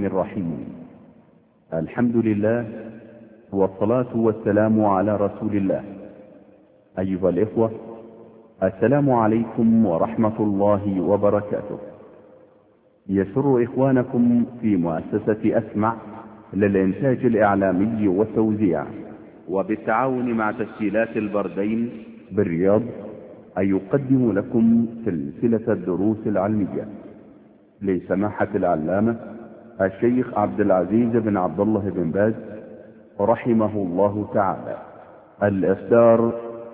الرحيم. الحمد لله والصلاة والسلام على رسول الله. أيها الإخوة، السلام عليكم ورحمة الله وبركاته. يسر إخوانكم في مؤسسة أسمع للإنتاج الإعلامي والتوزيع وبالتعاون مع تسجيلات البردين بالرياض أن يقدم لكم سلسلة الدروس العلمية لسماحة العلامة الشيخ عبد العزيز بن عبد الله بن باز رحمه الله تعالى، الإصدار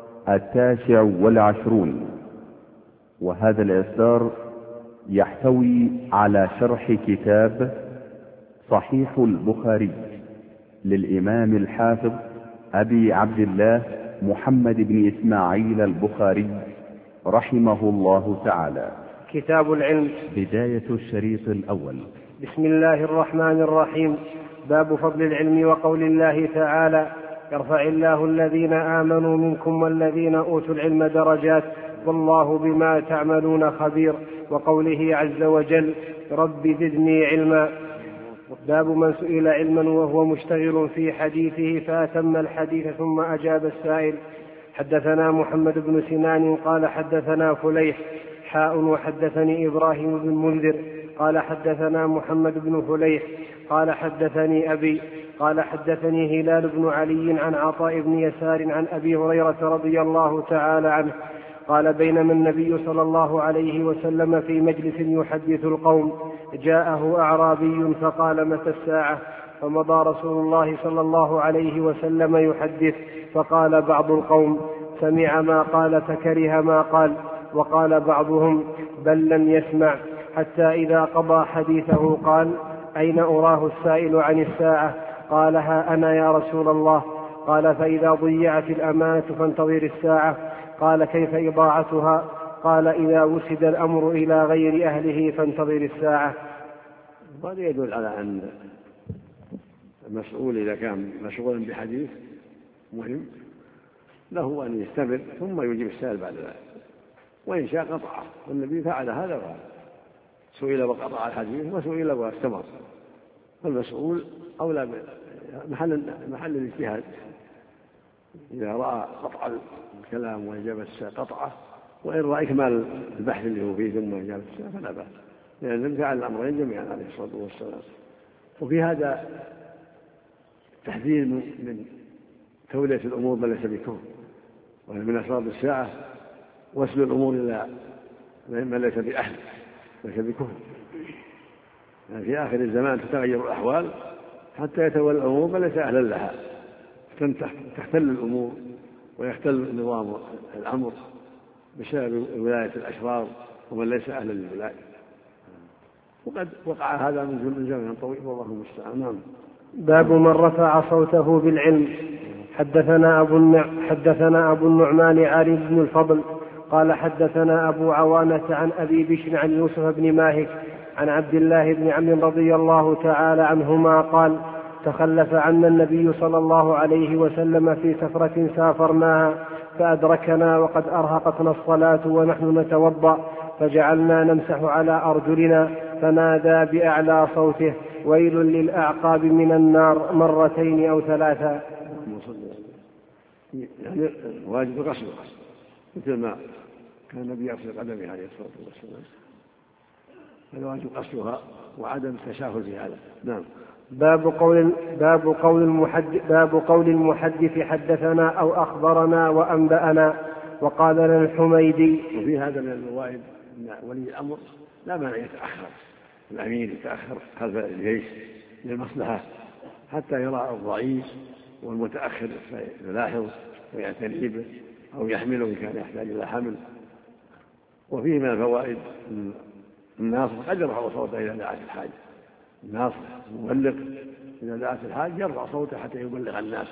19، وهذا الإصدار يحتوي على شرح كتاب صحيح البخاري للإمام الحافظ أبي عبد الله محمد بن إسماعيل البخاري رحمه الله تعالى. كتاب العلم. بداية الشريط الأول. بسم الله الرحمن الرحيم. باب فضل العلم وقول الله تعالى: يرفع الله الذين آمنوا منكم والذين أوتوا العلم درجات والله بما تعملون خبير، وقوله عز وجل: رب زدني علما. باب من سئل علما وهو مشتغل في حديثه فأتم الحديث ثم أجاب السائل. حدثنا محمد بن سنان قال حدثنا فليح وحدثني إبراهيم بن منذر قال حدثنا محمد بن فليح قال حدثني أبي قال حدثني هلال بن علي عن عطاء بن يسار عن أبي هريرة رضي الله تعالى عنه قال: بينما النبي صلى الله عليه وسلم في مجلس يحدث القوم جاءه أعرابي فقال: متى الساعة؟ فمضى رسول الله صلى الله عليه وسلم يحدث، فقال بعض القوم: سمع ما قال فكره ما قال، وقال بعضهم: بل لم يسمع، حتى إذا قضى حديثه قال: أين أراه السائل عن الساعة؟ قال: ها أنا يا رسول الله. قال: فإذا ضيعت الأمانة فانتظر الساعة. قال: كيف إضاعتها؟ قال: إذا وسد الأمر إلى غير أهله فانتظر الساعة. هذا يدل على أن المسؤول إذا كان مشغولا بحديث مهم له أن يستمر ثم يجيب السائل بعد ذلك، وإن شاء قطعه، والنبي فعل هذا وهذا، سئل وقطع الحديث وسئل واستمر، فالمسؤول أولى محل الاجتهاد. إذا رأى قطع الكلام وإجابة السائل قطعه، وإن رأى إكمال البحث اللي هو فيه ثم إجابة السائل فلا بأس، لأن النبي فعل الأمرين جميعا عليه الصلاة والسلام. وفي هذا تحذير من تولية الأمور بل ليس بكون، ومن أسباب الساعة وصل الأمور إلى من ليس بأهل ليس بكون. يعني في آخر الزمان تتغير الأحوال حتى يتولى الأمور بل ليس أهلا لها، تختل الأمور ويختل نظام الأمر بسبب ولاية الأشرار ومن ليس أهلا للولاية، وقد وقع هذا من زمن طويل والله المستعان. نعم. باب من رفع صوته بالعلم. حدثنا أبو النعمان علي بن الفضل قال حدثنا أبو عوانة عن أبي بشر عن يوسف بن ماهك عن عبد الله بن عمرو رضي الله تعالى عنهما قال: تخلف عنا النبي صلى الله عليه وسلم في سفرة سافرناها فأدركنا وقد أرهقتنا الصلاة ونحن نتوضأ، فجعلنا نمسح على أرجلنا، فنادى بأعلى صوته: ويل للأعقاب من النار، مرتين أو ثلاثا. يعني واجب غسله مثل ما كان النبي يغسل قدمه عليه الصلاة والسلام، فالواجب غسلها وعدم التساهل في هذا. نعم. باب قول المحدث حدثنا أو أخبرنا وأنبأنا. وقال لنا الحميدي. وفي هذا من الفوائد أن ولي الأمر لا مانع يتأخر، الأمير يتأخر خلف الجيش للمصلحة حتى يرى الضعيف والمتأخر فيلاحظ ويعتني به أو يحمله إن كان يحتاج إلى حمل. وفيه من الفوائد الناصح قد يرفع صوته إذا دعت الحاجة، الناصح المبلغ إذا دعت الحاجة يرفع صوته حتى يبلغ الناس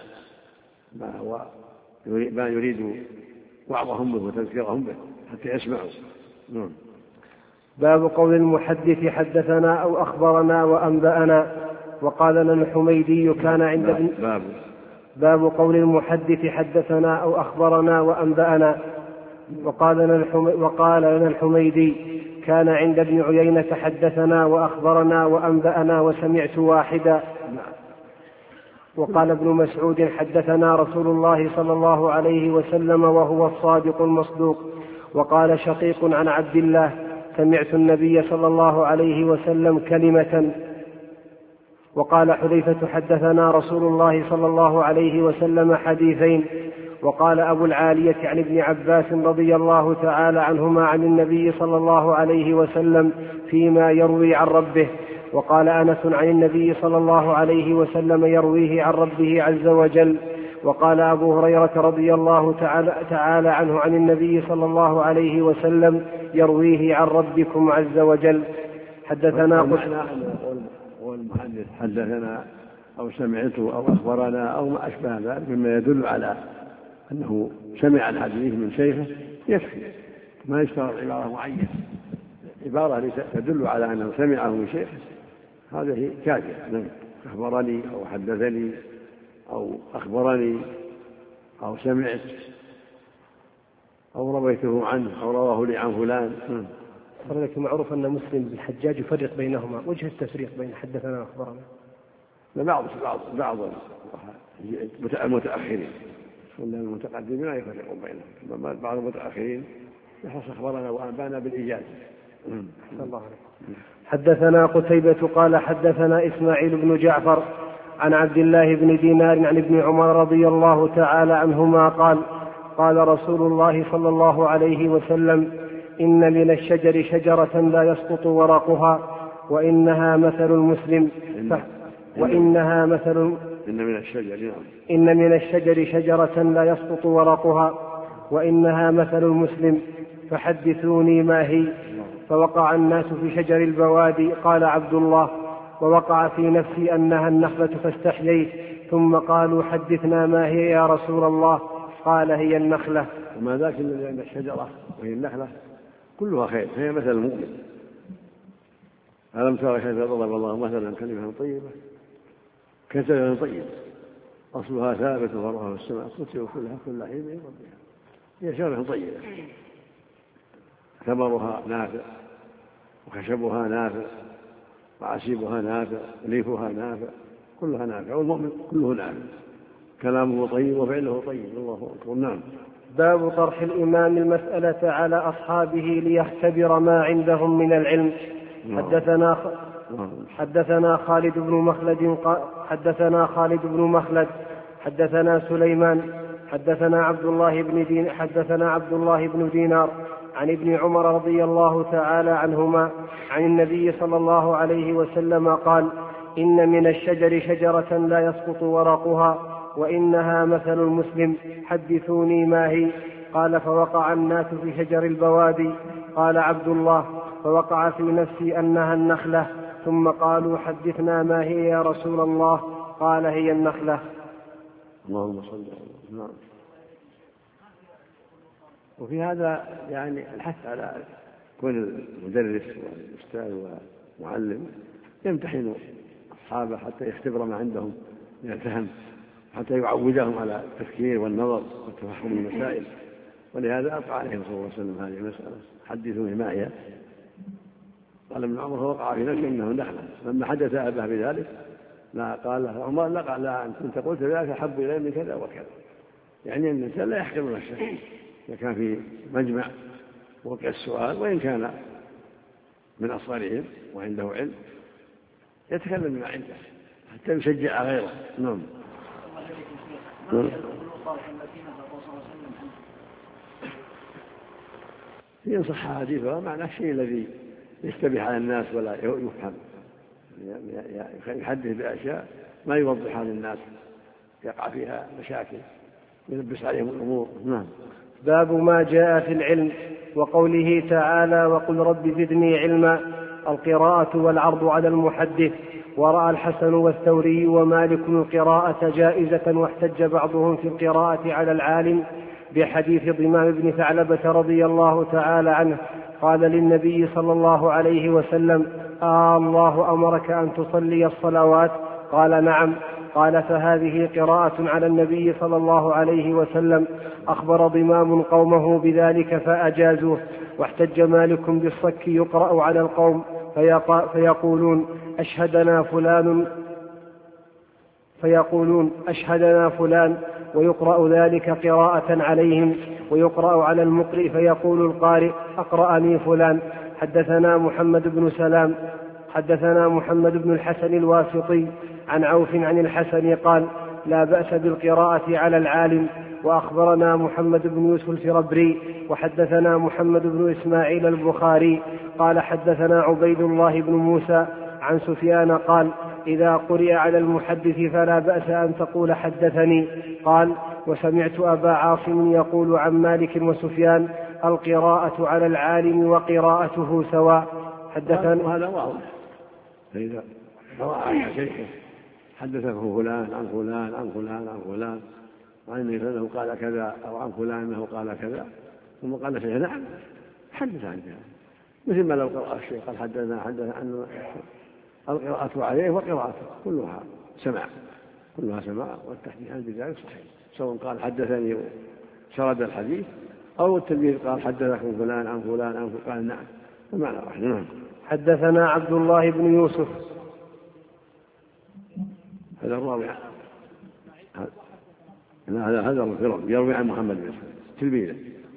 ما يريد وعظهم به وتذكيرهم به حتى يسمعوا. باب قول المحدث حدثنا أو أخبرنا وأنبأنا. وقال لنا الحميدي كان عند باب قول المحدث حدثنا أو أخبرنا وأنبأنا. وقال لنا الحميدي كان عند ابن عيينة حدثنا وأخبرنا وأنبأنا وسمعت واحدا. وقال ابن مسعود حدثنا رسول الله صلى الله عليه وسلم وهو الصادق المصدوق. وقال شقيق عن عبد الله سمعت النبي صلى الله عليه وسلم كلمة. وقال حذيفة حدثنا رسول الله صلى الله عليه وسلم حديثين. وقال أبو العالية عن ابن عباس رضي الله تعالى عنهما عن النبي صلى الله عليه وسلم فيما يروي عن ربه. وقال أنس عن النبي صلى الله عليه وسلم يرويه عن ربه عز وجل. وقال أبو هريرة رضي الله تعالى عنه عن النبي صلى الله عليه وسلم يرويه عن ربكم عز وجل. حدثنا والمحدث حدثنا أو سمعته أو أخبرنا أو ما أشبه ذلك مما يدل على أنه سمع الحديث من شيخه يكفي، ما يشترط عبارة معينة، عبارة تدل على أنه سمعه من شيخه هذه كافية. أخبرني أو حدثني أو أخبرني أو سمعت أو رويته عنه أو رواه لي عن فلان. لكن معروف أن مسلم بالحجاج يفرق بينهما، وجه التفريق بين حدثنا وأخبرنا؟ بعض المتأخرين، المتقدمين لا يفرقون بينهم، بعض المتأخرين يحصل أخبرنا وأنبانا بالإجازة. الله عليك. حدثنا قتيبة قال حدثنا إسماعيل بن جعفر عن عبد الله بن دينار عن ابن عمر رضي الله تعالى عنهما قال قال رسول الله صلى الله عليه وسلم إن من الشجر شجرة لا يسقط ورقها وإنها مثل المسلم إن من الشجر شجرة لا يسقط ورقها وإنها مثل المسلم فحدثوني ما هي. فوقع الناس في شجر البوادي. قال عبد الله ووقع في نفسي أنها النخلة فاستحييت. ثم قالوا حدثنا ما هي يا رسول الله؟ قال هي النخلة. وما ذاك إلا لأن الشجرة وهي النخلة كلها خير، هي مثل المؤمن. ألم ترى كيف ضرب الله مثلا كلمة طيبة كشجرة طيبة أصلها ثابت وفرعها في السماء تؤتي كل حين من ربها. هي شجرة طيبة ثمرها نافع وخشبها نافع وعسيبها نافع وليفها نافع، كلها نافع، والمؤمن كله نافع، كلامه طيب وفعله طيب. الله أكبر. نعم. باب طرح الإمام المسألة على أصحابه ليختبر ما عندهم من العلم. حدثنا خالد بن مخلد حدثنا سليمان حدثنا عبد الله بن دينار عن ابن عمر رضي الله تعالى عنهما عن النبي صلى الله عليه وسلم قال إن من الشجر شجرة لا يسقط ورقها وإنها مثل المسلم حدثوني ما هي. قال فوقع الناس في شجر البوادي. قال عبد الله فوقع في نفسي أنها النخلة. ثم قالوا حدثنا ما هي يا رسول الله؟ قال هي النخلة. اللهم صل على. نعم. وفي هذا يعني الحث على كون المدرس والأستاذ والمعلم يمتحن أصحابه حتى يختبر ما عندهم من الفهم، حتى يعودهم على التفكير والنظر والتفهم المسائل. ولهذا أطلع عليه صلى الله عليه وسلم هذه المسألة حدثوني ما هي. قال ابن عمر فوقع في نفسه إنه نخلة. لما حدث أباه بذلك لا قال له عمر لا أنت قلت ذلك أحب إلي من كذا وكذا، يعني أن الإنسان لا يحقر نفسه إذا كان في مجمع وقع السؤال وإن كان من أصغرهم وعنده علم يتكلم بما عنده حتى يشجع غيره. نعم. إن صح حديثها معنى الشيء الذي يشتبه على الناس ولا يفهم، يحدث بأشياء ما يوضحها للناس يقع فيها مشاكل يلبس عليهم الأمور. نعم. باب ما جاء في العلم وقوله تعالى وقل رب زدني علما. القراءة والعرض على المحدث. ورأى الحسن والثوري ومالك القراءة جائزة، واحتج بعضهم في القراءة على العالم بحديث ضمام بن ثعلبة رضي الله تعالى عنه قال للنبي صلى الله عليه وسلم الله أمرك أن تصلي الصلوات؟ قال نعم. قال فهذه قراءة على النبي صلى الله عليه وسلم. أخبر ضمام قومه بذلك فأجازوه. واحتج مالك بالصك يقرأ على القوم فيقولون أشهدنا فلان ويقرأ ذلك قراءة عليهم، ويقرأ على المقرئ فيقول القارئ أقرأني فلان. حدثنا محمد بن الحسن الواسطي عن عوف عن الحسن قال لا بأس بالقراءة على العالم. وأخبرنا محمد بن يوسف الفربري وحدثنا محمد بن إسماعيل البخاري قال حدثنا عبيد الله بن موسى عن سفيان قال إذا قرئ على المحدث فلا بأس أن تقول حدثني. قال وسمعت أبا عاصم يقول عن مالك وسفيان القراءة على العالم وقراءته سواء. حدثنا هذا واضح، فإذا قرأ على شيخه حدثه فلان عن فلان عن فلان عن فلان وعن أنه قال كذا أو عن فلان أنه قال كذا ثم قال شيخ نعم حدث عن كذا، مثل ما لو قرأ الشيخ قال حدثنا أن القراءة عليه وقراءته كلها سماع والتحديث عن بذلك صحيح، سواء قال حدثني سرد الحديث أو التلميذ قال حدثكم فلان عن فلان عن فلان قال نعم المعنى واحد. نعم. حدثنا عبد الله بن يوسف هذا الراوي هذا الفرد يروي عن محمد بن تلميذه.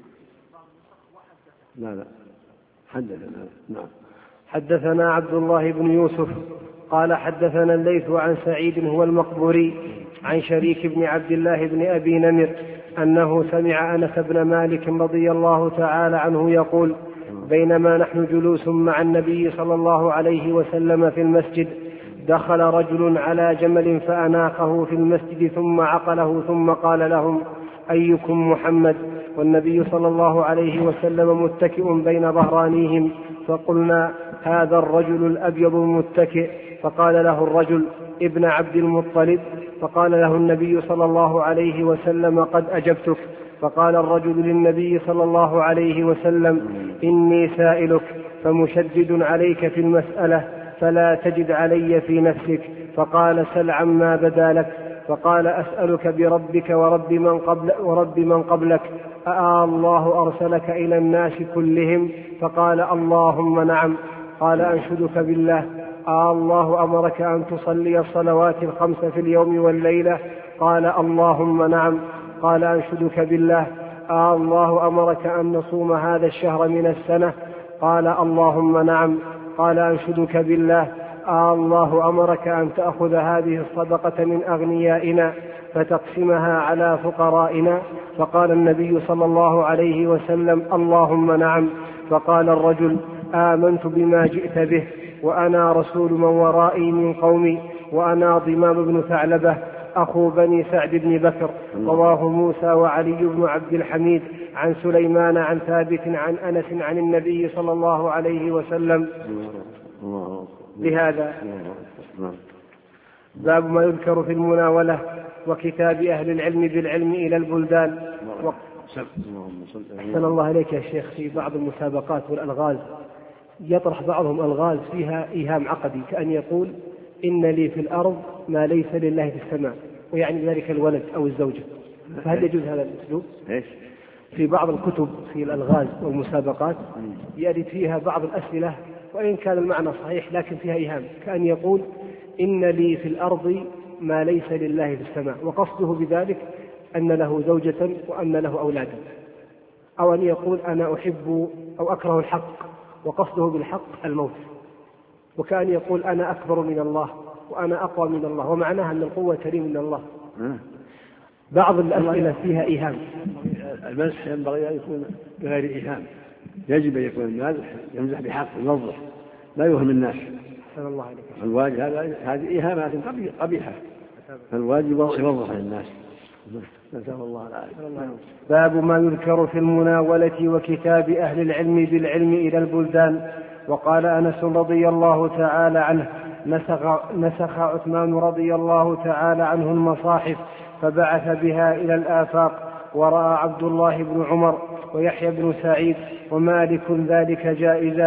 لا حدثنا. نعم. حدثنا عبد الله بن يوسف قال حدثنا الليث عن سعيد هو المقبوري عن شريك بن عبد الله بن أبي نمر أنه سمع أنس بن مالك رضي الله تعالى عنه يقول بينما نحن جلوس مع النبي صلى الله عليه وسلم في المسجد دخل رجل على جمل فأناقه في المسجد ثم عقله ثم قال لهم أيكم محمد؟ والنبي صلى الله عليه وسلم متكئ بين ظهرانيهم. فقلنا هذا الرجل الأبيض المتكئ. فقال له الرجل ابن عبد المطلب. فقال له النبي صلى الله عليه وسلم قد أجبتك. فقال الرجل للنبي صلى الله عليه وسلم إني سائلك فمشدد عليك في المسألة فلا تجد علي في نفسك. فقال سل عما بدا لك. فقال أسألك بربك ورب من قبلك الله أرسلك إلى الناس كلهم؟ فقال اللهم نعم. قال أنشدك بالله الله أمرك أن تصلي الصلوات الخمس في اليوم والليلة؟ قال اللهم نعم. قال أنشدك بالله الله أمرك أن نصوم هذا الشهر من السنة؟ قال اللهم نعم. قال أنشدك بالله الله أمرك أن تأخذ هذه الصدقة من أغنيائنا فتقسمها على فقرائنا؟ فقال النبي صلى الله عليه وسلم اللهم نعم. فقال الرجل آمنت بما جئت به وأنا رسول من ورائي من قومي وأنا ضمام بن ثعلبة أخو بني سعد بن بكر. رواه موسى وعلي بن عبد الحميد عن سليمان عن ثابت عن أنس عن النبي صلى الله عليه وسلم بهذا. باب ما يذكر في المناولة وكتاب أهل العلم بالعلم إلى البلدان. أحسن الله إليك يا شيخ، في بعض المسابقات والألغاز يطرح بعضهم ألغاز فيها إيهام عقدي، كأن يقول إن لي في الأرض ما ليس لله في السماء، ويعني ذلك الولد أو الزوجة. فهل يجوز هذا الأسلوب؟ في بعض الكتب في الألغاز والمسابقات يأتي فيها بعض الأسئلة وإن كان المعنى صحيح لكن فيها إيهام، كأن يقول إن لي في الأرض ما ليس لله في السماء، وقصده بذلك أن له زوجة وأن له أولادا، أو أن يقول أنا أحب أو أكره الحق وقصده بالحق الموت، وكأن يقول أنا أكبر من الله وأنا أقوى من الله، ومعناها أن القوة لي من الله. بعض الأسئلة فيها إيهام. المزح ينبغي أن يكون بغير إيهام، يجب أن يكون المازح يمزح بحق يوضح لا يوهم الناس. الله عليك. الواجب هذه إيهامات قبيحة، فالواجب يوضح للناس. نسأل الله العافية. باب ما يذكر في المناولة وكتاب أهل العلم بالعلم إلى البلدان. وقال أنس رضي الله تعالى عنه نسخ عثمان رضي الله تعالى عنه المصاحف فبعث بها إلى الآفاق، ورأى عبد الله بن عمر ويحيى بن سعيد ومالك ذلك جائزا،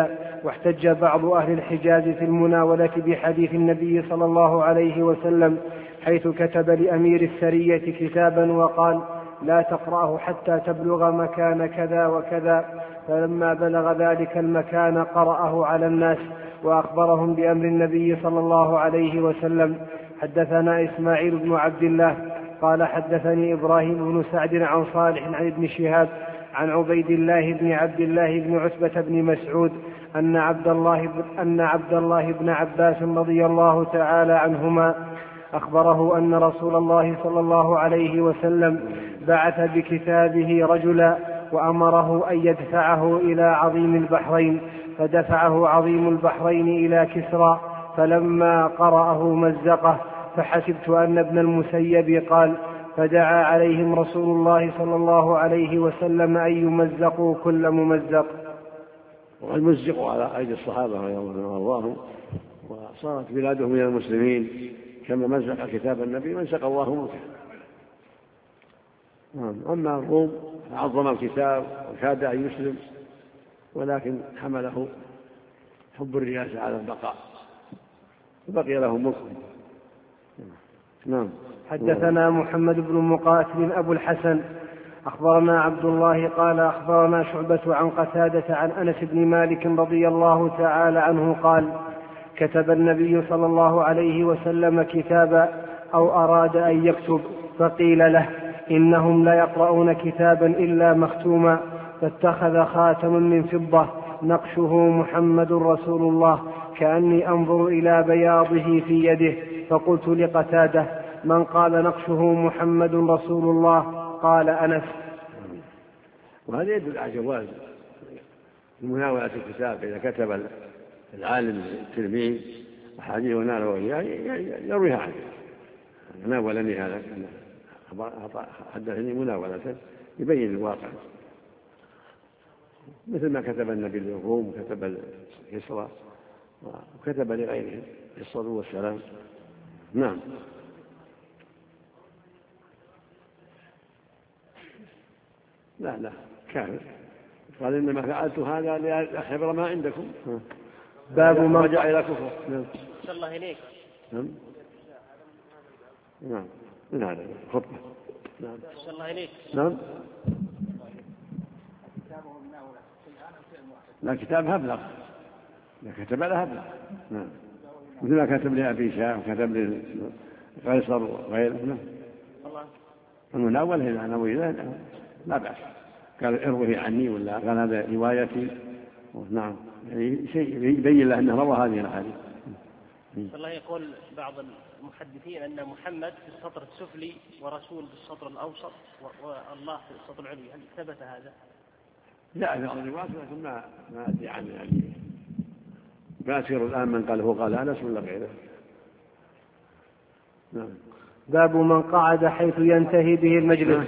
واحتج بعض أهل الحجاز في المناولة بحديث النبي صلى الله عليه وسلم حيث كتب لأمير السرية كتابا وقال: لا تقرأه حتى تبلغ مكان كذا وكذا، فلما بلغ ذلك المكان قرأه على الناس وأخبرهم بأمر النبي صلى الله عليه وسلم. حدثنا إسماعيل بن عبد الله قال حدثني إبراهيم بن سعد عن صالح عن ابن شهاب عن عبيد الله بن عبد الله بن عتبة بن مسعود أن عبد الله بن عباس رضي الله تعالى عنهما أخبره أن رسول الله صلى الله عليه وسلم بعث بكتابه رجلا وأمره أن يدفعه إلى عظيم البحرين، فدفعه عظيم البحرين إلى كسرى، فلما قرأه مزقه، فحسبت أن ابن المسيب قال: فدعا عليهم رسول الله صلى الله عليه وسلم أن يمزقوا كل ممزق. وقد مزقوا على أيدي الصحابة رضي الله عنهم وأرضاهم، وصارت بلادهم من المسلمين كما مزق كتاب النبي مزق الله ملكه. أما الروم عظم الكتاب وكاد أن يسلم، ولكن حمله حب الرياسة على البقاء وبقي لهم ملك. نعم. حدثنا محمد بن مقاتل أبو الحسن أخبرنا عبد الله قال أخبرنا شعبة عن قتادة عن أنس بن مالك رضي الله تعالى عنه قال: كتب النبي صلى الله عليه وسلم كتابا أو أراد أن يكتب، فقيل له: إنهم لا يقرؤون كتابا إلا مختوما، فاتخذ خاتما من فضة نقشه محمد رسول الله، كأني أنظر إلى بياضه في يده، فقلت لقتادة: من قال نقشه محمد رسول الله؟ قال: أنس. وهذا يدل على جواز مناولة الكتاب إذا كتب العالم التلميذ أحاديث وناله يرويها عنه. ناولني هذا، حدثني مناولة يبين الواقع، مثل ما كتب النبي للروم وكتب كسرى وكتب لغيره الصلاة والسلام. نعم. لا كافر، قال: إنما فعلت هذا لأخبر ما عندكم. باب ما رجع إلى كفر. نعم. صلى الله إليك. نعم. من هذا خطبة. نعم. صلى الله إليك. نعم. لا، كتاب أبلغ، لا كتب له أبلغ. نعم. مثل ما كتب لأبي شاه وكتب لقيصر وغيره. نعم. المناول هنا نوي لا بأس، قال: اروه عني، ولا قال: هذا روايتي. نعم، يعني شيء يبين له أنه روى هذه الأحاديث. الله يقول بعض المحدثين أن محمد في السطر السفلي ورسول في السطر الأوسط والله في السطر العلوي، هل ثبت هذا؟ لا، في بعض الروايات، لكن ما أدري عنه، يعني ما أذكر الآن من قال هو قال أنس ولا غيره. نعم. باب من قعد حيث ينتهي به المجلس.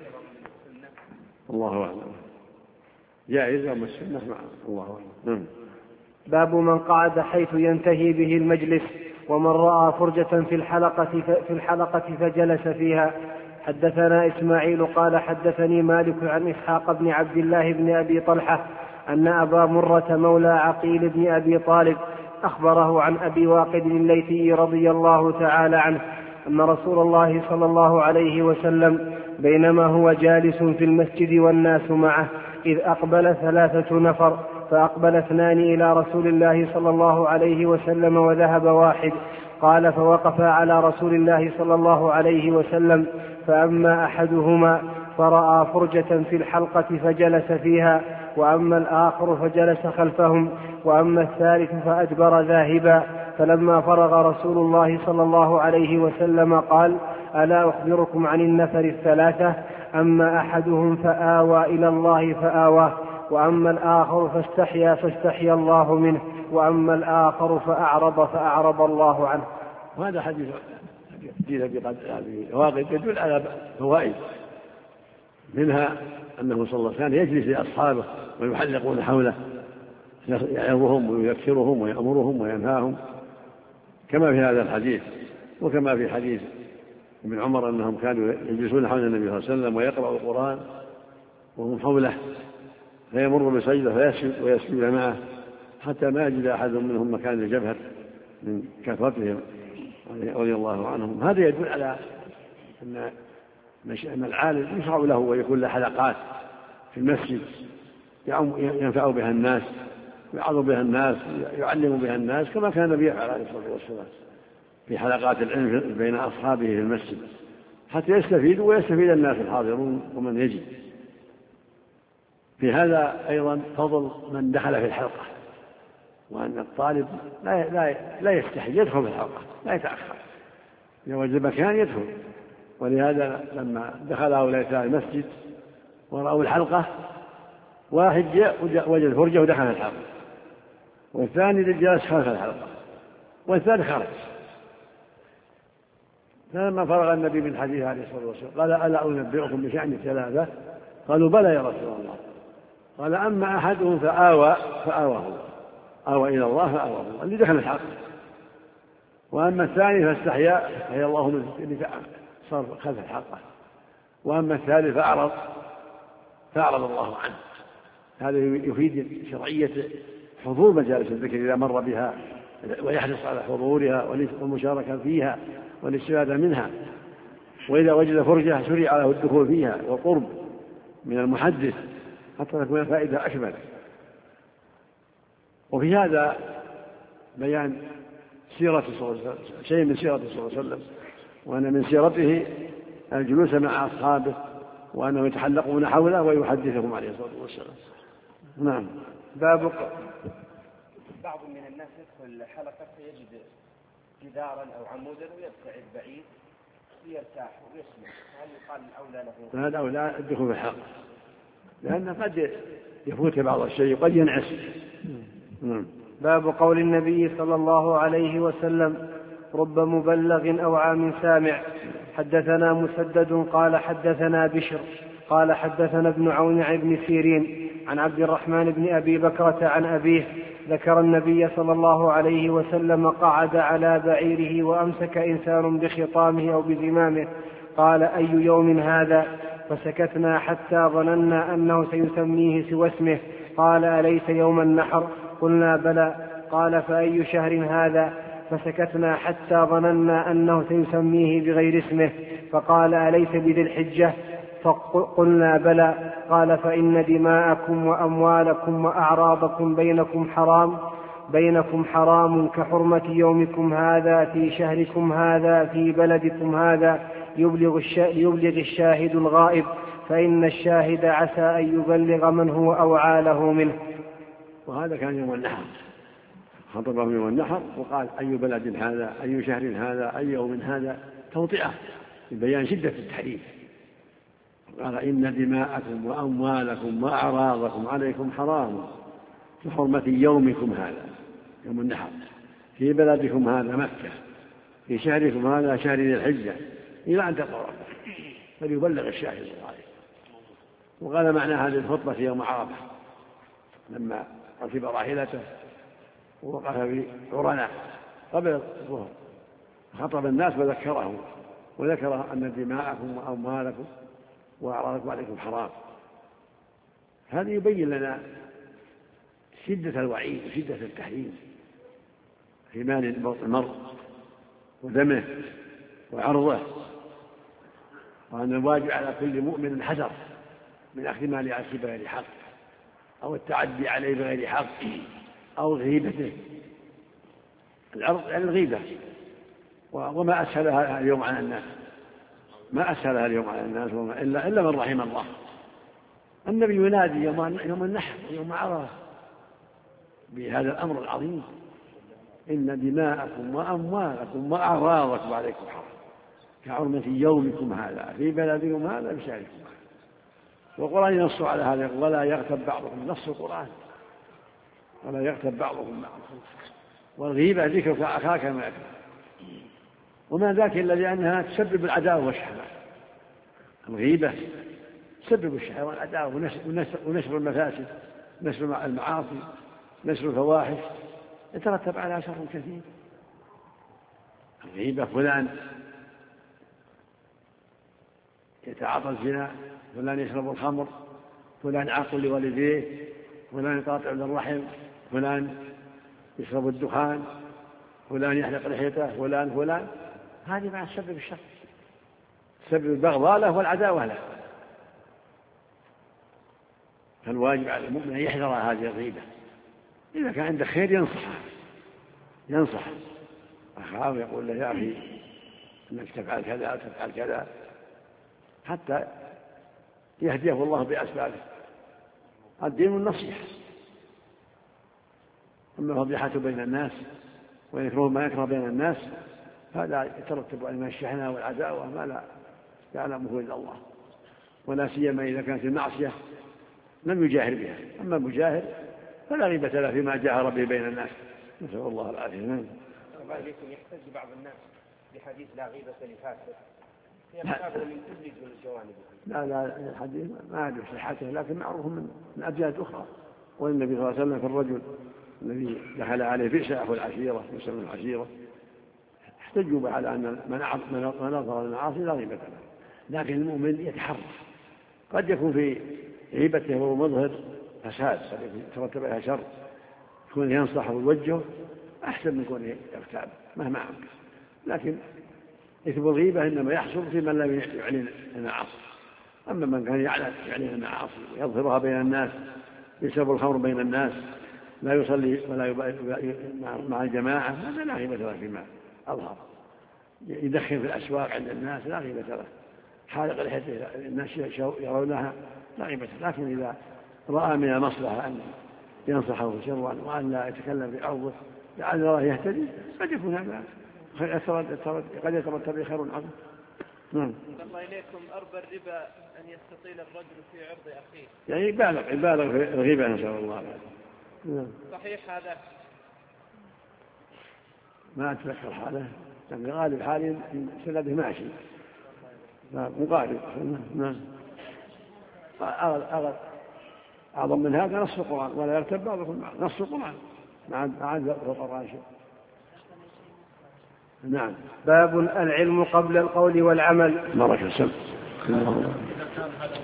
الله أعلم، جائز أم السنة؟ الله أعلم. باب من قعد حيث ينتهي به المجلس ومن رأى فرجة في الحلقة فجلس فيها. حدثنا إسماعيل قال حدثني مالك عن إسحاق بن عبد الله بن أبي طلحة أن أبا مرة مولى عقيل بن أبي طالب أخبره عن أبي واقد الليثي رضي الله تعالى عنه أن رسول الله صلى الله عليه وسلم بينما هو جالس في المسجد والناس معه إذ أقبل 3 نفر، فأقبل 2 إلى رسول الله صلى الله عليه وسلم وذهب واحد. قال: فوقف على رسول الله صلى الله عليه وسلم، فأما أحدهما فرأى فرجة في الحلقة فجلس فيها، وأما الآخر فجلس خلفهم، وأما الثالث فأدبر ذاهبا. فلما فرغ رسول الله صلى الله عليه وسلم قال: ألا أخبركم عن النفر 3؟ أما أحدهم فآوى إلى الله فآواه، وأما الآخر فاستحيا الله منه، وأما الآخر فأعرض الله عنه. وهذا حديث أبي واقد يدل على فوائد، منها أنه صلى الله عليه وسلم يجلس لأصحابه ويحلقون حوله، يعظهم ويذكرهم ويأمرهم وينهاهم، كما في هذا الحديث، وكما في حديث ابن عمر أنهم كانوا يجلسون حول النبي صلى الله عليه وسلم ويقرأ القرآن وهم حوله، فيمر بسجدة فيسجد ويسجد معه حتى ما يجد أحد منهم مكان الجبهة من كثرتهم رضي الله عنهم. هذا يدل على أن العالم يشرع له ويكون له حلقات في المسجد ينفع بها الناس، يعظ بها الناس، يعلم بها الناس، كما كان النبي عليه الصلاة والسلام في حلقات العلم بين أصحابه في المسجد، حتى يستفيدوا ويستفيد الناس الحاضرون ومن يجي. في هذا أيضا فضل من دخل في الحلقة، وأن الطالب لا يستحي يدخل في الحلقة، لا يتأخر، إذا وجد مكان يدخل. ولهذا لما دخل هؤلاء المسجد ورأوا الحلقة، واحد جاء وجد فرجة ودخل في الحلقة، والثاني جالس خلف الحلقة، والثالث خرج. فلما فرغ النبي من حديثه عليه الصلاة والسلام قال: ألا أنبئكم بشأن الثلاثة؟ قالوا: بلى يا رسول الله. قال: أما أحدهم فآواه إلى الله فآواه، اللي دخل الحلقة. وأما الثاني فاستحيا فهي الله من اللي صار خلف الحلقة. وأما الثالث فأعرض الله عنه. هذا يفيد شرعية حضور مجالس الذكر إذا مر بها، ويحرص على حضورها والمشاركة فيها والاستفادة منها. وإذا وجد فرجة شرع له الدخول فيها والقرب من المحدث حتى تكون الفائدة أكمل. وفي هذا بيان سيرة شيء من سيرة صلى الله عليه وسلم، وأن من سيرته الجلوس مع أصحابه، وأنهم يتحلقون حوله ويحدثهم عليه الصلاة والسلام. نعم. بعض من الناس يدخل الحلقة فيجد جدارا أو عمودا ويبتعد بعيد ويرتاح ويسمع، هل يقال الأولى له؟ هذا أولى الدخول في الحلقة، لأن قد يفوت بعض الشيء قد ينعس. باب قول النبي صلى الله عليه وسلم: رب مبلغ أو عام سامع. حدثنا مسدد قال حدثنا بشر قال حدثنا ابن عون عن ابن سيرين عن عبد الرحمن بن أبي بكرة عن أبيه ذكر النبي صلى الله عليه وسلم قعد على بعيره وأمسك إنسان بخطامه أو بزمامه، قال: أي يوم هذا؟ فسكتنا حتى ظننا أنه سيسميه سوى اسمه. قال: أليس يوم النحر؟ قلنا: بلى. قال: فأي شهر هذا؟ فسكتنا حتى ظننا أنه سيسميه بغير اسمه. فقال: أليس بذي الحجة؟ فقلنا: بلى. قال: فإن دماءكم وأموالكم وأعراضكم بينكم حرام كحرمة يومكم هذا في شهركم هذا في بلدكم هذا، يبلغ الشاهد الغائب، فإن الشاهد عسى أن يبلغ من هو أوعى له منه. وهذا كان يوم النحر، خطبهم يوم النحر وقال: أي بلد هذا، أي شهر هذا، أي يوم هذا، توطئة لبيان شدة التحريم. قال: إن دماءكم وأموالكم وأعراضكم عليكم حرام كحرمة يومكم هذا، يوم النحر، في بلدكم هذا مكة، في شهركم هذا شهر ذي الحجة، إلى أن تقرأ، فليبلغ الشاهد الغائب. وقال معنى هذه الخطبة في يوم عرفة لما ركب راحلته ووقف في عرنة قبل الظهر، خطب الناس وذكرهم، وذكر أن دماءكم وأموالكم وأعراضكم عليكم حرام. هذا يبين لنا شدة الوعيد وشدة التحريم في مال المرء ودمه وعرضه، وأن الواجب على كل مؤمن حذر من أخذ مال أخيه بغير حق، أو التعدي عليه بغير حق، أو غيبته. العرض يعني الغيبة، وما أسهلها اليوم على الناس، ما أسهلها اليوم على الناس إلا من رحم الله. النبي ينادي يوم النحر ويوم عرفة بهذا الأمر العظيم: إن دماءكم وأموالكم وأعراضكم عليكم حرام كحرمة يومكم هذا في بلدكم هذا بشهركم هذا. والقرآن ينص على هذا: ولا يغتب بعضكم، نص القرآن، ولا يغتب بعضكم بعضا. والغيبة ذكرك أخاك ما يكره، وما ذاك إلا لأنها تسبب العداوة والشحناء. الغيبة تسبب الشحناء والعداوة ونشر المفاسد، نشر المعاصي، نشر الفواحش، يترتب على شر كثير. الغيبة: فلان يتعاطى الزنا، فلان يشرب الخمر، فلان عاق لوالديه، فلان يقاطع للرحم، فلان يشرب الدخان، فلان يحلق لحيته، فلان، هذه مع تسبب الشر، تسبب البغضاء له والعداوة له. فالواجب على المؤمن أن يحذر هذه الغيبة. إذا كان عنده خير ينصح أخاه ويقول له يا أخي أنك تفعل كذا تفعل كذا، حتى يهديه الله بأسبابه. الدين النصيحة. أما فضيحته بين الناس ويكره ما يكره بين الناس هذا يترتب على الشحنة والعداوة ما لا يعلمه إلا الله، ولا سيما إذا كانت المعصية لم يجاهر بها. أما المجاهر فلا غيبة له فيما جاهر به بين الناس، نسأل الله العافية. عليكم يحتج بعض الناس بحديث لا غيبة لفاسق يرتابه من كل الجوانب. لا الحديث ما أعرف صحته، لكن معروف من أبيات أخرى. والنبي صلى الله عليه وسلم في الرجل الذي دخل عليه بئس أخو العشيرة يسمى العشيرة، احتجوا على أن من نظر المعاصي لا غيبة له. لكن المؤمن يتحرى، قد يكون في غيبته وهو مظهر فساد، قد يترتب عليها شر، يكون ينصح ويوجه أحسن من كونه يغتاب مهما عمل. لكن إثم الغيبة إنما يحصل في من لم يعلن المعاصي. أما من كان يعلن المعاصي ويظهرها بين الناس، يشرب الخمر بين الناس، لا يصلي ولا مع الجماعة، هذا لا غيبة له فيما أظهر. يدخن في الأسواق عند الناس لا غيبة له، حالق لحيته الناس يرونها لا غيبة له. لكن إذا رأى من المصلحة أن ينصحه سرا وأن لا يتكلم في عرضه لعل الله يهتدي، قد يكون هذا قد يترتب خير عظيم. نعم. الله إليكم، أربى الربا أن يستطيل الرجل في عرض أخيه، يعني يبالغ في الغيبة نسأل الله العافية. صحيح هذا؟ ما أتذكر حاله، لكن غالب حالي سنده ماشي مقارب. نعم. أعظم من هذا نص القرآن، ولا يرتب بعضكم نص القرآن مع القرآن شيء. نعم. باب العلم قبل القول والعمل. بارك السلام. إذا كان هذا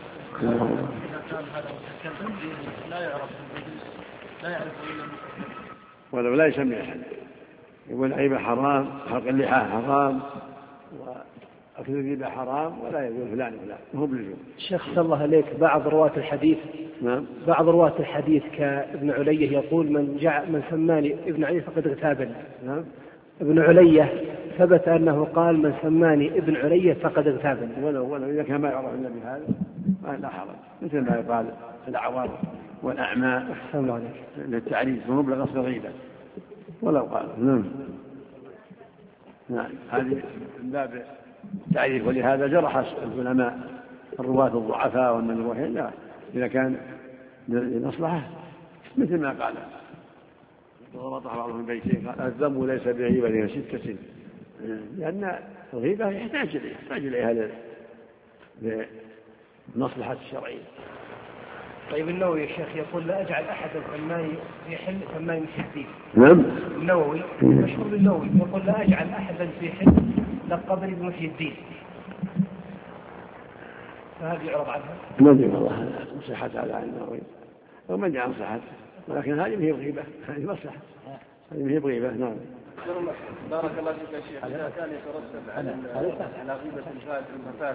المتكلم لا يعرف إلا ولو لا يسمي أحد، يقول عيبة حرام، حلق اللحى حرام، وأكل الربا حرام، ولا يقول فلان هو بالجوع. الشيخ صلى الله عليك، بعض رواة الحديث نعم. بعض رواة الحديث كابن علية يقول من سماني ابن علية فقد اغتابني. نعم. ابن علية ثبت أنه قال من سماني ابن علية فقد اغتابني. ولو إذا كان ما يعرف النبي هذا لا حرج، مثل ما يقال الأعوار والأعمى للتعريف ومبلغ أصل غيبة ولو قال. نعم. هذه من باب التعريف، ولهذا جرح العلماء الرواة الضعفاء والمجروحين. لا، إذا كان لمصلحة مثل ما قال ورطح بعضهم بيتين قال الذنب ليس بغيبة 6 لأن الغيبة يحتاج إليها للمصلحة الشرعية. طيب النووي يا شيخ يقول لا أجعل أحدا في حل ثمان محدين. نعم. النووي مشهور بالنووي يقول لا أجعل أحدا في حل لقبر ابن محي الدين، فهذه يعرض عنها؟ ما أدري والله صحة على النووي وما أدري عن صحته، ولكن هذه هي الغيبة، هذه مصلحة، هذه هي الغيبة. نعم. بارك الله فيك يا شيخ. إذا كان يترتب على غيبة المفاسد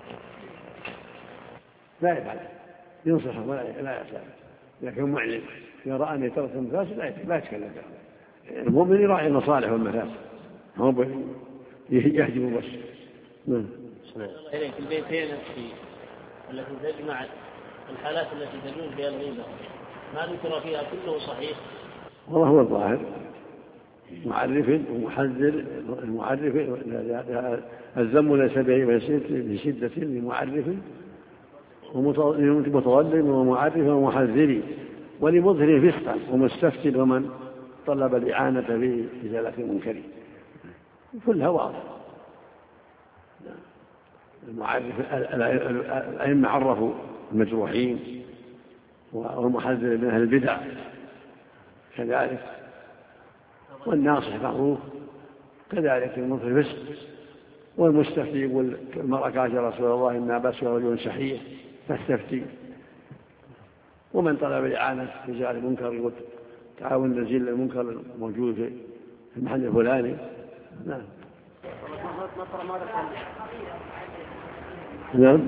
لا يفعل، ينصحه ولا يسأل. إذا كان معلم يرى أن يترتب المفاسد لا يتكلم. المؤمن يراعي المصالح والمفاسد، هو يهجم بس. نعم. إليك البيتين التي تجمع الحالات التي تجوز بها الغيبة ما ذكر فيها كله صحيح؟ والله هو الظاهر معرف ومحذر. المعرف الذم ليس بشدة لمعرف ومتظلم ومعرف ومحذر ولمظهر فسقا ومستفتل ومن طلب الإعانة في إزالة المنكر، كلها واضح. المعرف الأئمة عرفوا المجروحين، والمحذر من أهل البدع كذلك، والناصح معروف كذلك المظهر فسق، والمستفتي يقول المرأة قالت يا رسول الله إن أباس رجل شحيح فاستفتي، ومن طلب الإعانة في إزالة المنكر يقول تعاون تزيل المنكر الموجود في المحل الفلاني. نعم. نعم.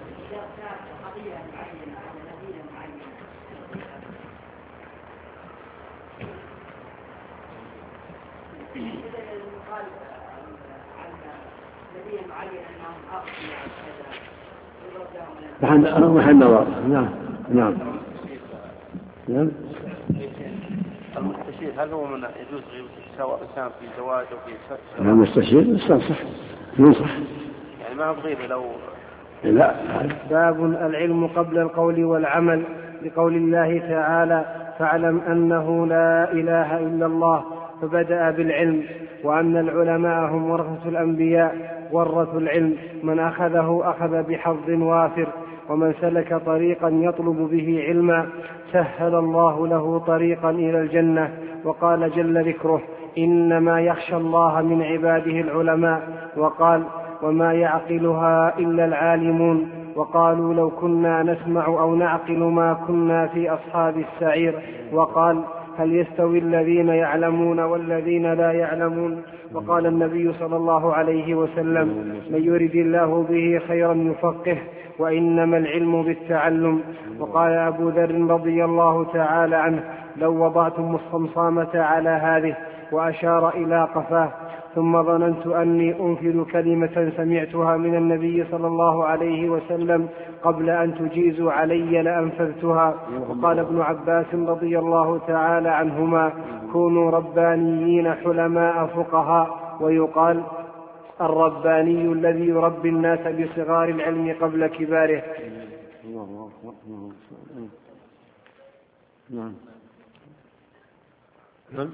محل نظر. نعم. نعم. نعم. المستشير هل هو من يجوز سواء كان في زواج أو في سفر؟ المستشير صح ينصح يعني ما بغيبه لو لا. باب العلم قبل القول والعمل، لقول الله تعالى: فاعلم أنه لا إله إلا الله، فبدأ بالعلم، وأن العلماء هم ورثة الأنبياء، ورثوا العلم، من أخذه أخذ بحظ وافر، ومن سلك طريقا يطلب به علما سهل الله له طريقا إلى الجنة. وقال جل ذكره: إنما يخشى الله من عباده العلماء. وقال: وما يعقلها إلا العالمون. وقالوا: لو كنا نسمع أو نعقل ما كنا في أصحاب السعير. وقال: هل يستوي الذين يعلمون والذين لا يعلمون؟ وقال النبي صلى الله عليه وسلم: من يرد الله به خيرا يفقهه، وإنما العلم بالتعلم. وقال أبو ذر رضي الله تعالى عنه: لو وضعتم الصمصامة على هذه، وأشار إلى قفاه، ثم ظننت أني أنفذ كلمة سمعتها من النبي صلى الله عليه وسلم قبل أن تجيزوا علي لأنفذتها. وقال ابن عباس رضي الله تعالى عنهما: كونوا ربانيين حلماء فقهاء. ويقال: الرباني الذي يربي الناس بصغار العلم قبل كباره. نعم. نعم.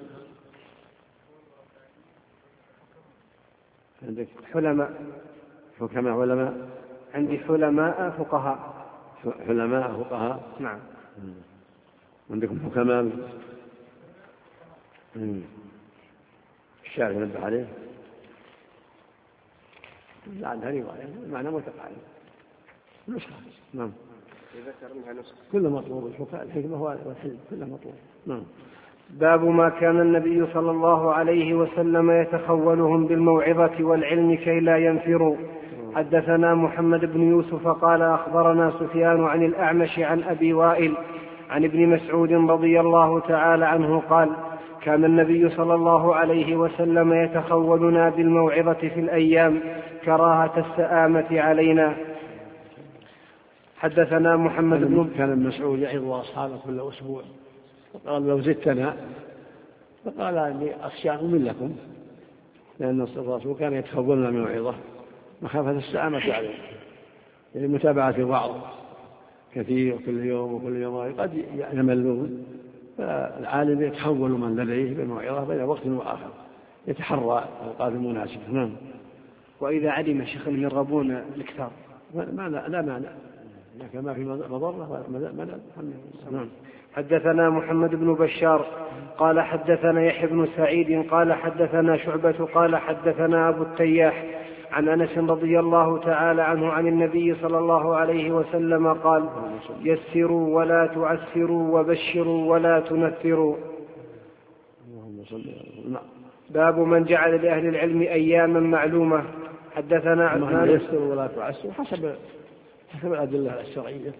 عندك حلماء. حكماء علماء. عندي حلماء فقهاء. حلماء فقهاء. نعم. عندكم حكماء. الشارع نبه عليه. عندها رواية معنى متقارب نسخة. نعم. كل مطلوب الحكمة والحلم كل مطلوب. نعم. باب ما كان النبي صلى الله عليه وسلم يتخولهم بالموعظة والعلم كي لا ينفروا. حدثنا محمد بن يوسف قال أخبرنا سفيان عن الأعمش عن أبي وائل عن ابن مسعود رضي الله تعالى عنه قال: كان النبي صلى الله عليه وسلم يتخولنا بالموعظة في الأيام كراهة السآمة علينا. حدثنا محمد بن كان ابن مسعود يعظ أصحابه كل أسبوع، فقال: لو زدتنا، فقال: إني أخشى أن أملكم، لأن الرسول كان يتخولنا بالموعظة مخافة السآمة علينا، يعني متابعة الوعظ كثير كل يوم وكل يوم قد يملون، فالعالم يتحول من لديه بالموعظة بين وقت وآخر، يتحرى الأوقات المناسبة. نعم. وإذا علم شيخ يرغبون الكتاب لا معنى، لكن ما في مضرة. نعم. حدثنا محمد بن بشار قال حدثنا يحيى بن سعيد قال حدثنا شعبة قال حدثنا أبو التياح عن أنس رضي الله تعالى عنه عن النبي صلى الله عليه وسلم قال: يسروا ولا تعسروا وبشروا ولا تنفروا. باب من جعل لأهل العلم أياما معلومة. حدثنا عثمان. يسروا ولا تعسروا حسب الأدلة الشرعية،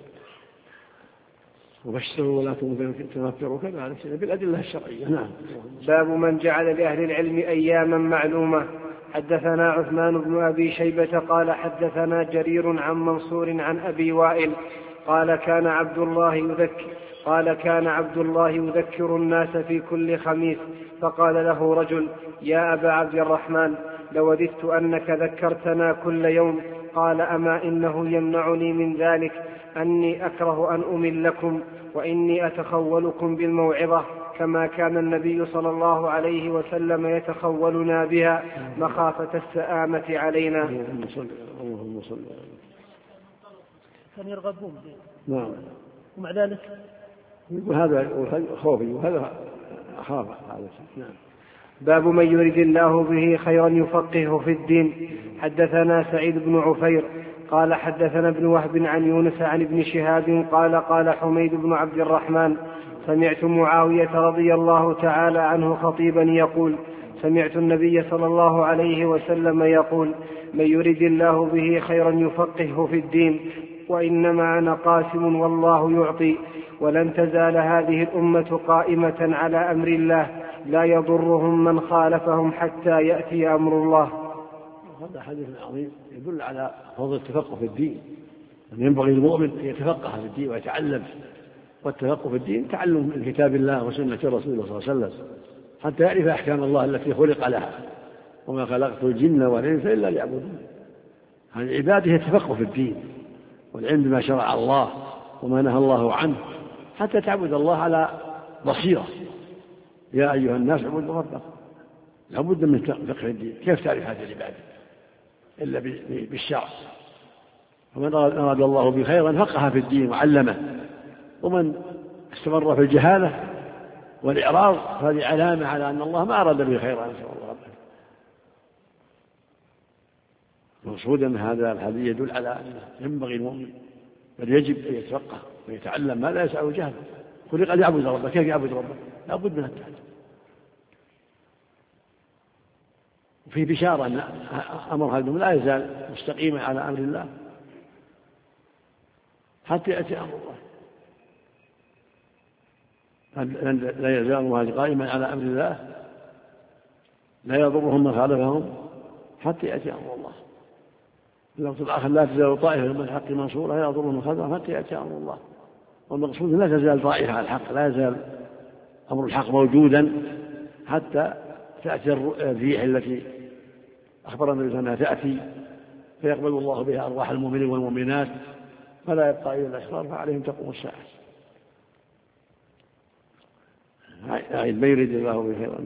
وبشروا ولا تنفروا كذلك بالأدلة الشرعية. نعم. باب من جعل لأهل العلم أياما معلومة. حدثنا عثمان بن أبي شيبة قال حدثنا جرير عن منصور عن أبي وائل قال كان عبد الله يذكر الناس في كل خميس، فقال له رجل: يا أبا عبد الرحمن، لوددت أنك ذكرتنا كل يوم. قال: أما إنه يمنعني من ذلك أني أكره أن أملكم، وإني أتخولكم بالموعظة كما كان النبي صلى الله عليه وسلم يتخولنا بها مخافة السآمة علينا. اللهم صل. كان يرغبون. نعم. ومع ذلك هذا خوفي وهذا أخاف هذا. نعم. باب من يريد الله به خيرا يفقهه في الدين. حدثنا سعيد بن عفير قال حدثنا ابن وهب عن يونس عن ابن شهاب قال: قال حميد بن عبد الرحمن: سمعت معاوية رضي الله تعالى عنه خطيبا يقول: سمعت النبي صلى الله عليه وسلم يقول: من يرد الله به خيرا يفقهه في الدين، وإنما أنا قاسم والله يعطي، ولن تزال هذه الأمة قائمة على أمر الله لا يضرهم من خالفهم حتى يأتي أمر الله. هذا حديث عظيم يدل على فضل التفقه في الدين، أن ينبغي المؤمن أن يتفقه في الدين ويتعلم، والتفقه في الدين تعلم من كتاب الله وسنة رسوله صلى الله عليه وسلم حتى يعرف أحكام الله التي خلق لها، وما خلقت الجن والإنس إلا ليعبدون. هذه عباده التفقه في الدين والعلم بما شرع الله وما نهى الله عنه حتى تعبد الله على بصيرة. يا أيها الناس اعبدوا ربكم، لابد من فقه الدين. كيف تعرف هذه العبادة إلا بالشرع؟ ومن أراد الله به خيرا فقه في الدين وعلمه، ومن استمر في الجهالة والإعراض هذه علامة على أن الله ما أراد به خيرا، نسأل الله ربنا. مقصود أن هذا الحديث يدل على أن ينبغي المؤمن بل يجب أن يتفقه ويتعلم ما لا يسعه جهله. خلق أن يعبد ربه، كيف يعبد ربه؟ لا بد من التعلم. وفي بشارة أن أمر هذا لا يزال مستقيما على أمر الله حتى يأتي أمر الله. لا يزال هذا قائما على أمر الله لا يضرهم من خالفهم حتى يأتي أمر الله. اللفظ الآخر: لا تزال طائفة من الحق منصورة لا يضرهم من خالفهم حتى يأتي أمر الله. والمقصود لا تزال طائفة على الحق، لا يزال أمر الحق موجودا حتى تأتي الريح التي أخبر النبي أنها تأتي فيقبل الله بها أرواح المؤمنين والمؤمنات فلا يبقى إلا الأشرار فعليهم تقوم الساعة. ما يريد الله به خيرا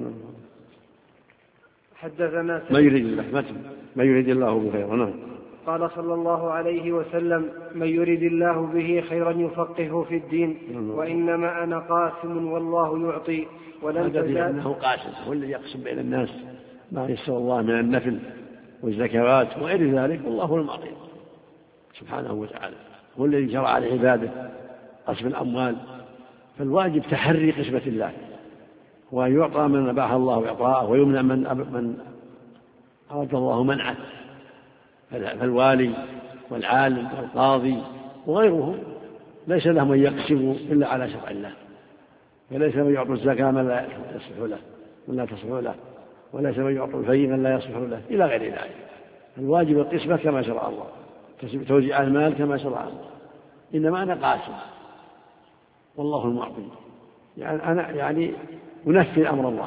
حدثنا ما يريد الله به خيرا. قال صلى الله عليه وسلم: من يريد الله به خيرا يفقهه في الدين، وإنما أنا قاسم والله يعطي ولن تزال. أنه قاسم هو الذي يقسم بين الناس ما يسر الله من النفل والزكوات وغير ذلك، والله هو المعطي سبحانه وتعالى، هو الذي شرع لعباده قسم الأموال. فالواجب تحري قسمة الله، وأن يعطى من أباح الله إعطاءه ويمنع من أراد الله منعه. فالوالي والعالم والقاضي وغيرهم ليس لهم أن يقسموا إلا على شرع الله، وليس من يعطوا الزكاة من لا يصلح له من لا تصلح له، وليس من يعطوا الفيء من لا يصلح له، إلى غير ذلك. الواجب القسمة كما شرع الله، توزيع المال كما شرع الله. إنما أنا قاسم والله المعطي، يعني أنا أنفذ أمر الله.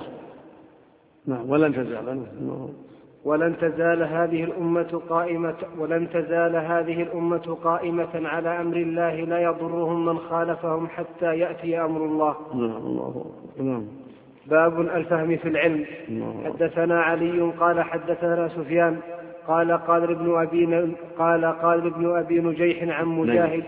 ولن تزال هذه الأمة قائمة على أمر الله لا يضرهم من خالفهم حتى يأتي أمر الله. باب الفهم في العلم. حدثنا علي قال حدثنا سفيان قال قال ابن أبي نجيح عن مجاهد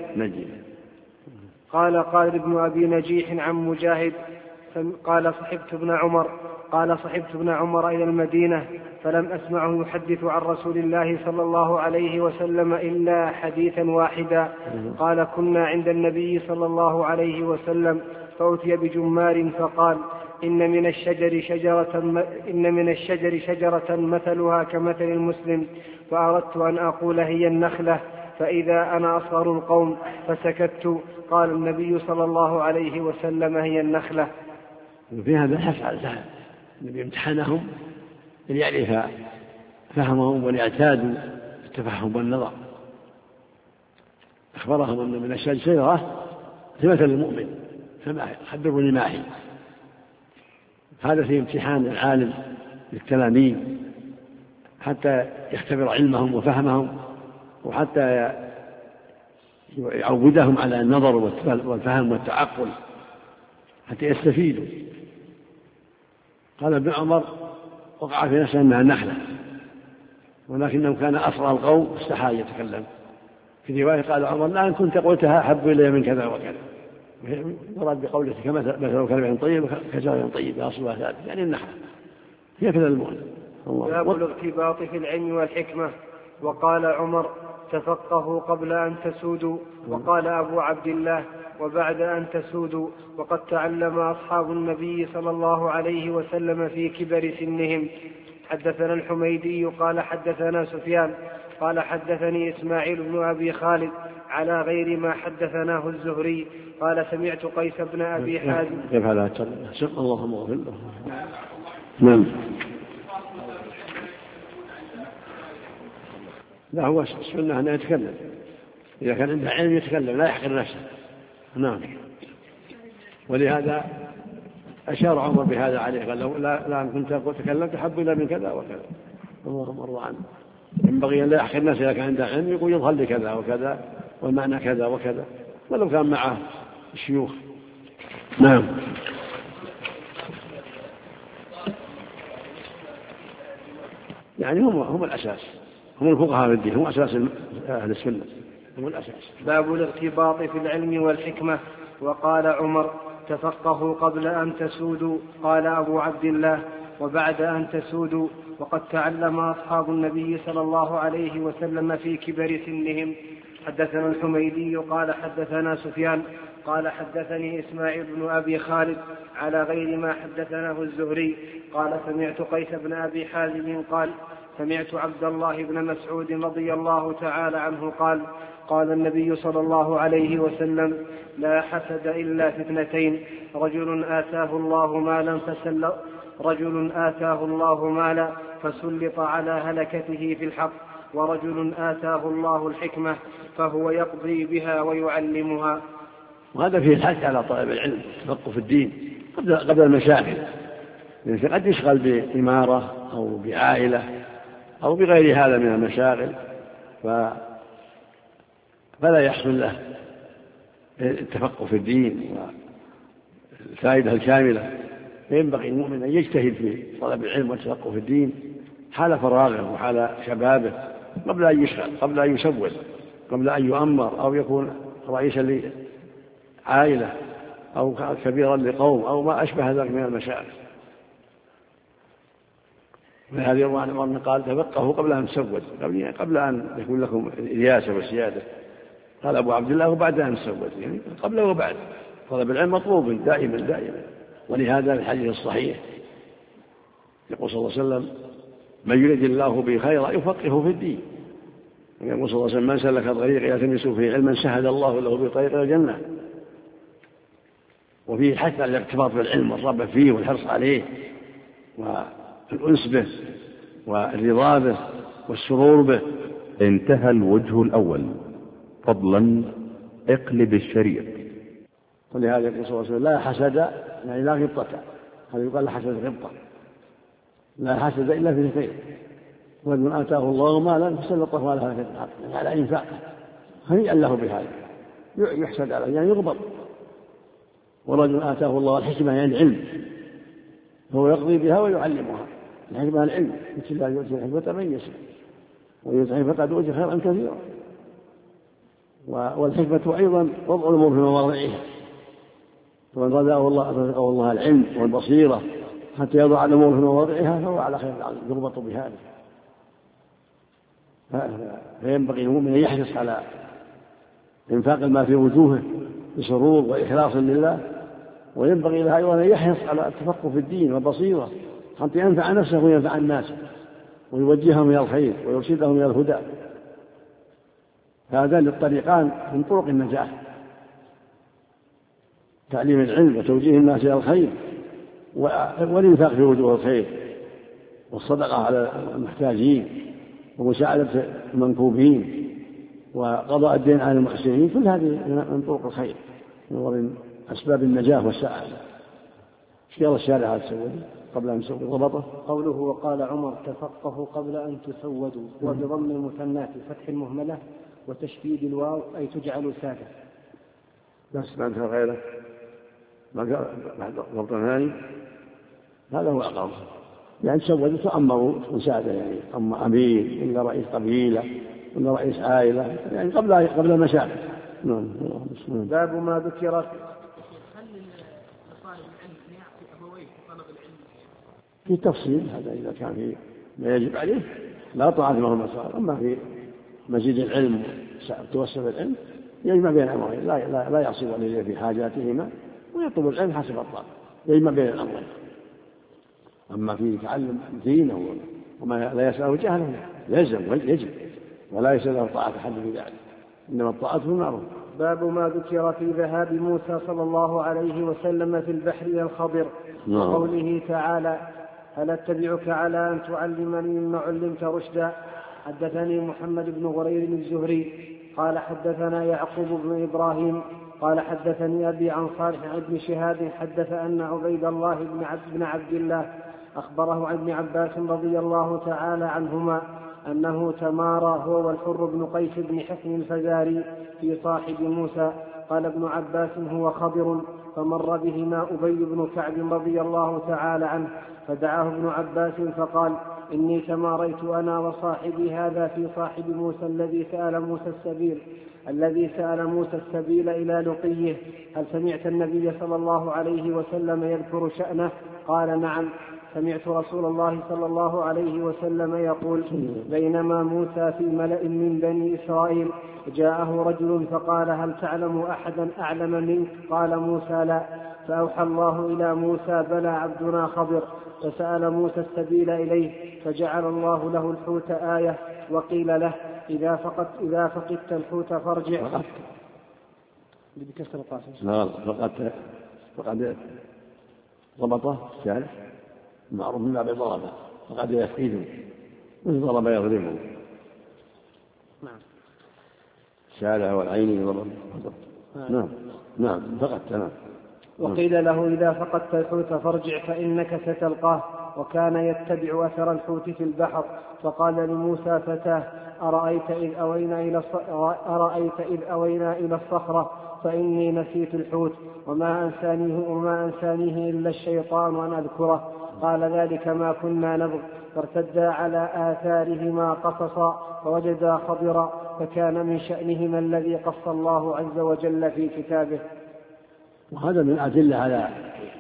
قال صحبت ابن عمر إلى المدينة فلم أسمعه يحدث عن رسول الله صلى الله عليه وسلم إلا حديثا واحدا. قال: كنا عند النبي صلى الله عليه وسلم فأتي بجمار فقال: إن من الشجر شجرة مثلها كمثل المسلم، فأردت أن أقول هي النخلة، فإذا أنا أصغر القوم فسكت. قال النبي صلى الله عليه وسلم: هي النخلة. وفي هذا الحث على الفهم، النبي امتحنهم ليعرف فهمهم وليعتادوا التفهم والنظر. أخبرهم أن من الشجر شجرة مثل المؤمن حبر لماحي. هذا في امتحان العالم للتلاميذ حتى يختبر علمهم وفهمهم، وحتى يعودهم على النظر والفهم والتعقل حتى يستفيدوا. قال ابن عمر: وقع في نفسه أنها النخلة، ولكنه كان أسرع القوم استحى يتكلم. في رواية قال عمر: الآن كنت قلتها أحب إلي من كذا وكذا، مراد بقوله كمثل كلمة طيب كشجرة طيبة أصلها ثابت، يعني النخلة هي كذا المؤمن. باب الاغتباط في العلم والحكمة. وقال عمر: تفقهوا قبل أن تسودوا. وقال أبو عبد الله: وبعد أن تسودوا. وقد تعلم أصحاب النبي صلى الله عليه وسلم في كبر سنهم. حدثنا الحميدي قال حدثنا سفيان قال حدثني إسماعيل بن أبي خالد على غير ما حدثناه الزهري قال سمعت قيس بن أبي حازم. كيف هذا؟ اللهم اغفر له. نعم. لا، هو السنة أنه يتكلم، إذا كان عنده علم يتكلم لا يحقر نفسه. نعم. ولهذا أشار عمر بهذا عليه، قال له لا أن كنت تكلمت أحب إلى من كذا وكذا. اللهم ارضى عنه. ينبغي أن لا يحقر نفسه، إذا كان عنده علم يقول يظهر لي كذا وكذا والمعنى كذا وكذا، ولو كان معه الشيوخ. نعم. يعني هم الأساس، هم الفقهاء في الدين، هم أساس أهل السنة، هم الأساس. باب الارتباط في العلم والحكمة. وقال عمر تفقهوا قبل أن تسودوا. قال أبو عبد الله وبعد أن تسودوا. وقد تعلم أصحاب النبي صلى الله عليه وسلم في كبر سنهم. حدثنا الحميدي قال حدثنا سفيان قال حدثني إسماعيل بن أبي خالد على غير ما حدثناه الزهري قال سمعت قيس بن أبي حازم قال سمعت عبد الله بن مسعود رضي الله تعالى عنه قال قال النبي صلى الله عليه وسلم لا حسد إلا في اثنتين: رجل آتاه الله مالا فسلط على هلكته في الحق، ورجل آتاه الله الحكمة فهو يقضي بها ويعلمها. وهذا فيه الحث على طلب العلم، التفقه في الدين قبل المشاغل. يعني قد يشغل بإمارة أو بعائلة أو بغير هذا من المشاغل، فلا يحصل له التفقه في الدين والفائدة الكاملة. فينبغي المؤمن أن يجتهد في طلب العلم والتفقه في الدين حال فراغه وحال شبابه، قبل أن يشغل، قبل أن يسول، قبل أن يؤمر أو يكون رئيسا لعائلة أو كبيرا لقوم أو ما أشبه ذلك من المشاغل. ولهذا يروى عن عمر قال تفقهوا قبل أن تسود، قبل أن يكون لكم رياسة وسيادة. قال أبو عبد الله وبعد أن تسود، يعني قبل وبعد. طلب العلم مطلوب دائما. ولهذا الحديث الصحيح يقول صلى الله عليه وسلم من يريد الله به خيرا يفقهه في الدين. يقول صلى الله عليه وسلم من سلك طريق يلتمس فيه علما سهل الله له بطريق الجنة. وفيه الحث على الارتباط بالعلم والرغبة فيه والحرص عليه والأنس به والرضا به والسرور به. انتهى الوجه الأول. فضلا اقلب الشريط. ولهذا يقول صلى الله عليه وسلم لا حسد، يعني لا غبطة. هذا يقال لا حسد غبطة. لا حسد إلا في اثنتين: ومن آتاه الله مالا فسلطه على هلكة الحق، يعني على إنفاقه، هنيئا له بهذا، يحسد عليه يعني يغبط. ورجل آتاه الله الحكمة يعني العلم، فهو يقضي بها ويعلمها. الحكمة العلم، مثل الله يؤتي الحكمة من يشاء ويؤتي فقد أوتي خيرا كثيرا. والحكمة أيضا وضع الأمور في مواضعها، ومن رزقه الله العلم والبصيرة حتى يضع الأمور في مواضعها فهو على خير، يربط بهذا. فينبغي المؤمن أن يحرص على إنفاق المال في وجوهه بسرور وإخلاص لله، وينبغي له أيضا أن يحرص على التفقه في الدين والبصيرة حتى ينفع نفسه وينفع الناس ويوجههم إلى الخير ويرشدهم إلى الهدى. هذان الطريقان من طرق النجاح: تعليم العلم وتوجيه الناس إلى الخير، والإنفاق في وجوه الخير، والصدقة على المحتاجين، ومساعدة المنكوبين، وقضاء الدين على المحسنين. كل هذه من طرق الخير ومن أسباب النجاح والسعادة. شير الشارع هذا السودي قبل أن تسودوا ضبطه. قوله وقال عمر تفقهوا قبل أن تسودوا، وبضم المثنات فتح المهملة وتشديد الواو أي تجعل سادة. بس ما انتهى غيره بعد ضبط ثاني، هذا هو أقرب. يعني تسودوا تأمروا مساعدة، يعني أما أمير إلا رئيس قبيلة إلا رئيس عائلة، يعني قبل المشاكل. باب ما ذكر في تفصيل هذا إذا كان في ما يجب عليه لا طاعة له المسار. أما في مزيد العلم توسع العلم يجمع بين الأمرين، لا يعصي والديه في حاجاتهما ويطلب العلم حسب الطاقة، يجمع بين الأمرين. أما في تعلم دينه وما لا يسأله جهله يلزم ويجب، ولا يسأله طاعة أحد في ذلك، إنما الطاعة بالمعروف. باب ما ذكر في ذهاب موسى صلى الله عليه وسلم في البحر إلى الخضر، وقوله تعالى: هل أتبعك على أن تعلمني مما علمت رشدا. حدثني محمد بن غرير الزهري قال حدثنا يعقوب بن إبراهيم قال حدثني أبي عن صالح عن ابن شهاب حدث أن عبيد الله بن عبد الله أخبره عن ابن عباس رضي الله تعالى عنهما أنه تمارى هو والحر بن قيس بن حصن الفزاري في صاحب موسى. قال ابن عباس: هو خضر. فمر بهما أبي بن كعب رضي الله تعالى عنه فدعاه ابن عباس فقال: إني تماريت أنا وصاحبي هذا في صاحب موسى الذي سأل موسى السبيل إلى لقيه. هل سمعت النبي صلى الله عليه وسلم يذكر شأنه؟ قال: نعم، سمعت رسول الله صلى الله عليه وسلم يقول: بينما موسى في ملأ من بني إسرائيل جاءه رجل فقال: هل تعلم أحدا أعلم منك؟ قال موسى: لا. فأوحى الله إلى موسى: بلى عبدنا خضر. فسأل موسى السبيل إليه فجعل الله له الحوت آية، وقيل له: إذا فقدت الحوت فارجع. فقد ضبطه الثالث معروف من باب ضربه، فقد يفقده من ضرب يضربه. ساله والعين ضرب. نعم فقد تمام. وقيل له: إذا فقدت الحوت فارجع فإنك ستلقاه. وكان يتبع أثر الحوت في البحر. فقال لموسى فتاه: أرأيت إذ أوينا إلى الصخرة فإني نسيت الحوت وما أنسانيه إلا الشيطان أن أذكره. قال: ذلك ما كنا نبغ. فارتدا على آثارهما قصصا فوجدا خضرا، فكان من شأنهما الذي قص الله عز وجل في كتابه. وهذا من أدلة على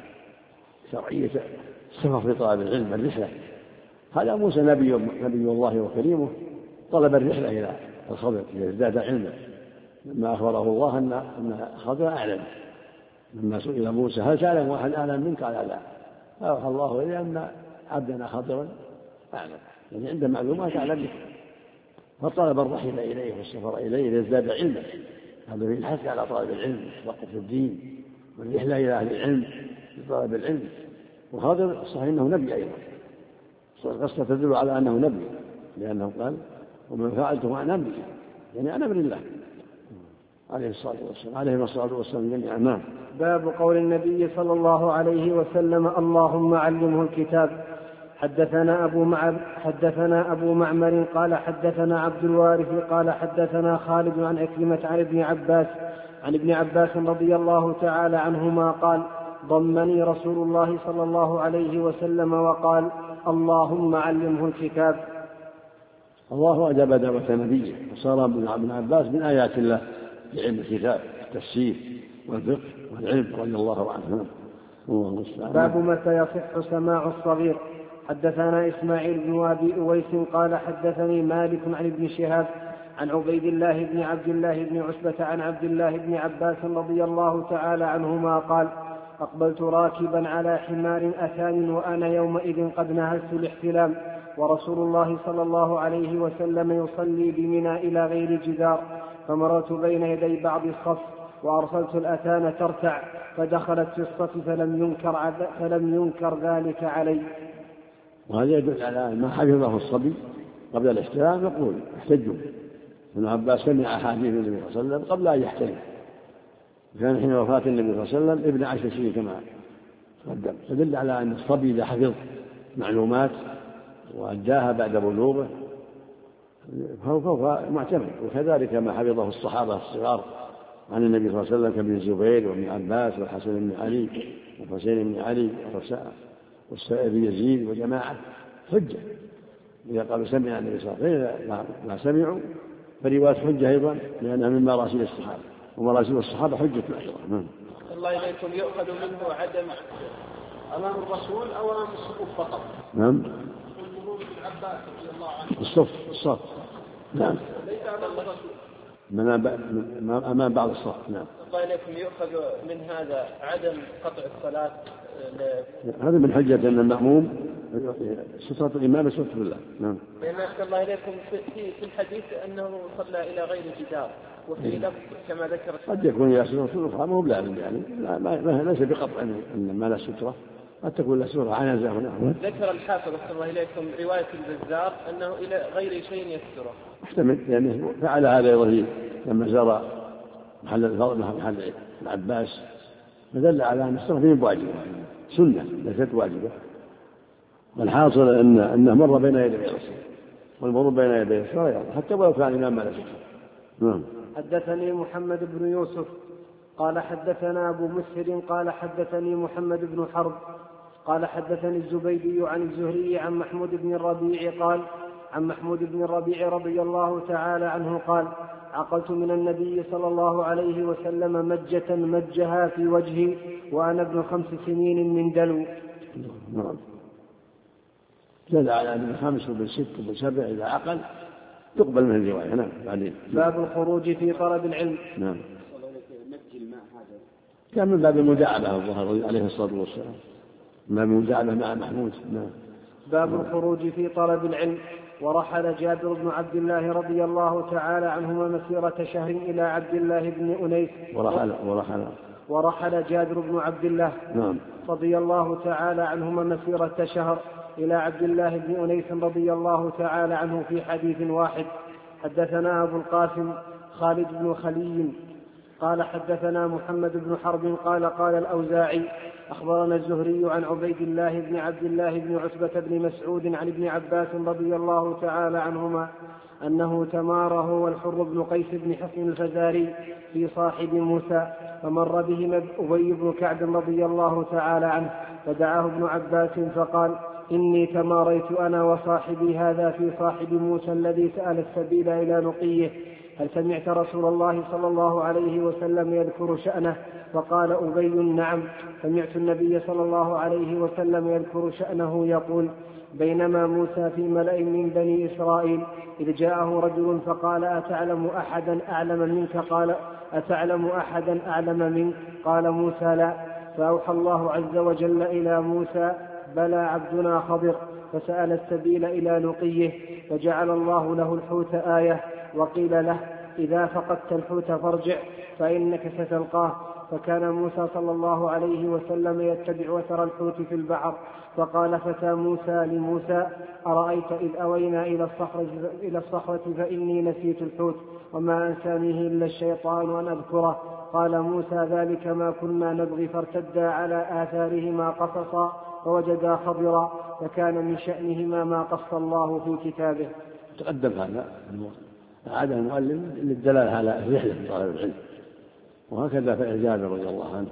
شرعية السفر في طلب العلم، الرحلة. هذا موسى نبي الله وكريمه طلب الرحلة إلى الخضر ليزداد علما، لما أخبره الله أن خضر أعلم. لما سئل موسى: هل تعلم واحد أعلم منك؟ قال: لا. فأوحى الله إليه أن عبدنا خضرا أعلم، يعني عنده معلومات أعلم بك. فطلب الرحلة إليه والسفر إليه ليزداد علما. هذا في الحث على طلب العلم والتفقه في الدين والرحلة إلى أهل العلم لطلب العلم. وخضر صحيح أنه نبي أيضا، القصة تدل على أنه نبي، لأنه قال: ومن فعلته عن أمري، يعني عن أمر الله عليه الصلاة والسلام جميعا. نعم. باب قول النبي صلى الله عليه وسلم: اللهم علمه الكتاب. حدثنا أبو معمر قال حدثنا عبد الوارث قال حدثنا خالد عن عكرمة عن ابن عباس رضي الله تعالى عنهما قال: ضمني رسول الله صلى الله عليه وسلم وقال: اللهم علمه الكتاب. الله أجاب دعوة نبيه، وصار ابن عباس من آيات الله في علم الكتاب، التفسير والفقه والعلم رضي الله عنه. باب متى يصح سماع الصغير. حدثنا إسماعيل بن أبي أويس قال حدثني مالك عن ابن شهاب عن عبيد الله بن عبد الله بن عتبة عن عبد الله بن عباس رضي الله تعالى عنهما قال: أقبلت راكبا على حمار أثان وأنا يومئذ قد نهزت الاحتلام، ورسول الله صلى الله عليه وسلم يصلي بمنى إلى غير جدار، فمررت بين يدي بعض الصف وأرسلت الأثان ترتع فدخلت في الصف فلم ينكر ذلك علي. وهذا يدل على ما حفظه الصبي قبل الاحتلام. يقول احتجوا، ابن عباس سمع أحاديث النبي صلى الله عليه وسلم قبل أن يحتلم، كان حين وفاة النبي صلى الله عليه وسلم ابن 10 سنين كما تقدم. تدل على أن الصبي إذا حفظ معلومات وأداها بعد بلوغه فهو معتمد. وكذلك ما حفظه الصحابة الصغار عن النبي صلى الله عليه وسلم كابن الزبير وابن عباس والحسن بن علي والحسين بن علي والسائب بن يزيد وجماعة حجة. إذا قالوا سمع النبي صلى الله عليه وسلم ما سمعوا فرواية حجة أيضا، لأنها من مراسيل الصحابة، ومراسيل الصحابة حجة أيضا. الله إليكم يؤخذ منه عدم أمام الرسول أو أمام الصفوف فقط؟ نعم. والمرور ابن عباس رضي الله عنه الصف. نعم. ليس أمام الرسول. أمام بعض الصف. نعم. الله إليكم يؤخذ من هذا عدم قطع الصلاة هذا من حجة أن المأموم سترة الإمام سترة الله. نعم. لأن الله إليكم في الحديث أنه صلى إلى غير جدار، وفي لفظ كما ذكر قد يكون إلى سترة أخرى ما هو بلازم يعني ليس بقطع أن ما لا سترة، قد تكون لا سترة عنزة ونحوه. ذكر الحافظ صلى الله إليكم رواية البزار أنه إلى غير شيء يستره. احتمل يعني فعل هذا أيضا لما زار محل الفضل محل العباس، فدل على أن السترة فيه واجبة سنة ليست واجبة. والحاصل أنه مر بين يدي الرسول، والمر بين يدي الرسول حتى ولو كان الإمام ما لا سترة. حدثني محمد بن يوسف قال حدثنا أبو مسهر قال حدثني محمد بن حرب قال حدثني الزبيدي عن الزهري عن محمود بن الربيع قال عن محمود بن الربيع رضي الله تعالى عنه قال عقلت من النبي صلى الله عليه وسلم مجة مجها في وجهي وأنا ابن 5 سنين من دلو. زاد على ابن 5 وابن 6 وابن 7 إذا عقل تقبل من الرواية. نعم. بعدين باب الخروج في طلب العلم. نعم. كان من باب المداعبة الظهر عليه الصلاة والسلام، من باب المداعبة مع محمود. نعم. باب الخروج في طلب العلم. ورحل جابر بن عبد الله رضي الله تعالى عنهما مسيرة شهر إلى عبد الله بن أنيس. ورحل جابر بن عبد الله رضي الله تعالى عنهما مسيرة شهر إلى عبد الله بن أنيس رضي الله تعالى عنه في حديث واحد. حدثنا أبو القاسم خالد بن خلي قال حدثنا محمد بن حرب قال قال الأوزاعي أخبرنا الزهري عن عبيد الله بن عبد الله بن عتبة بن مسعود عن ابن عباس رضي الله تعالى عنهما أنه تمار هو والحر بن قيس بن حصن الفزاري في صاحب موسى، فمر بهما أبي بن كعب رضي الله تعالى عنه، فدعاه ابن عباس فقال إني تماريت أنا وصاحبي هذا في صاحب موسى الذي سأل السبيل إلى نقيه، هل سمعت رسول الله صلى الله عليه وسلم يذكر شأنه؟ فقال أبي نعم، سمعت النبي صلى الله عليه وسلم يذكر شأنه يقول بينما موسى في ملأ من بني إسرائيل إذ جاءه رجل فقال أتعلم أحدا أعلم منك؟ قال موسى لا، فأوحى الله عز وجل إلى موسى بلى عبدنا خضر، فسأل السبيل إلى نقيه، فجعل الله له الحوت آية، وقيل له إذا فقدت الحوت فارجع فإنك ستلقاه. فكان موسى صلى الله عليه وسلم يتبع أثر الحوت في البحر، فقال فتى موسى لموسى أرأيت إذ أوينا إلى الصخرة فإني نسيت الحوت وما أنسانيه إلا الشيطان أن أذكره. قال موسى ذلك ما كنا نبغي، فارتدا على آثارهما قصصا فوجدا خضرا، فكان من شأنهما ما قص الله في كتابه. تقدم هذا عاد المؤلف للدلالة على الرحلة في طلب العلم، وهكذا فعل جابر رضي الله عنه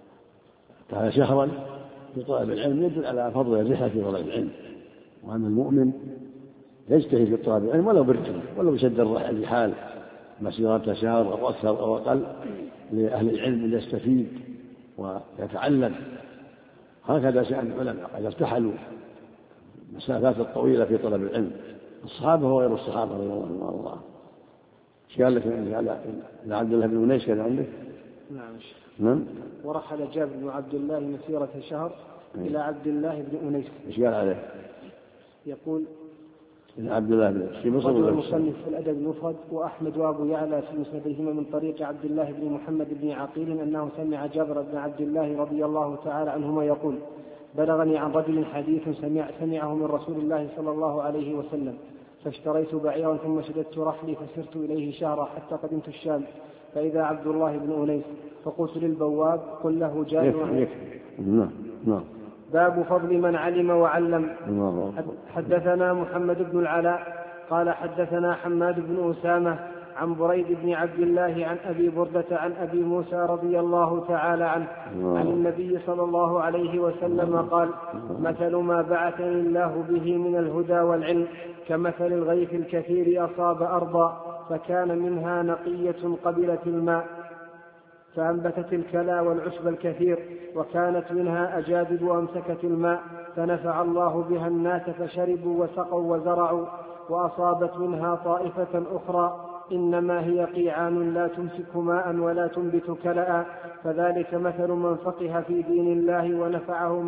كان شهرا في طلب العلم يدل على فضل الرحلة في طلب العلم، وأن المؤمن يجتهد في طلب العلم ولو بركب ولو بشد الرحال مسيرة شهر أو أكثر أو أقل لأهل العلم ليستفيد ويتعلم. هكذا شأن العلماء قد ارتحلوا المسافات الطويلة في طلب العلم، الصحابة وغير الصحابة رضي الله عنهم. ايش قال لك على عبد الله بن أنيس كان عندك؟ نعم. ورحل جابر بن عبد الله مسيرة شهر إلى عبد الله بن أنيس. ايش قال عليه؟ يقول إلى عبد الله بن في مصر المصنف في الأدب المفرد وأحمد وأبو يعلى في مسندهما من طريق عبد الله بن محمد بن عقيل أنه سمع جابر بن عبد الله رضي الله تعالى عنهما يقول بلغني عن رجل حديث سمعه من رسول الله صلى الله عليه وسلم، فاشتريت بعيرا ثم شددت رحلي فسرت إليه شهرا حتى قدمت الشام، فإذا عبد الله بن أنيس، فقلت للبواب قل له جابر. نعم. باب فضل من علم وعلم. حدثنا محمد بن العلاء قال حدثنا حماد بن أسامة عن بريد بن عبد الله عن أبي بردة عن أبي موسى رضي الله تعالى عنه عن النبي صلى الله عليه وسلم قال مثل ما بعثني الله به من الهدى والعلم كمثل الغيث الكثير أصاب أرضا فكان منها نقية قبلت الماء فأنبتت الكلى والعشب الكثير، وكانت منها أجادب وأمسكت الماء فنفع الله بها الناس فشربوا وسقوا وزرعوا، وأصابت منها طائفة أخرى إنما هي قيعان لا تمسك ماء ولا تنبت كلأ، فذلك مثل من فقه في دين الله ونفعه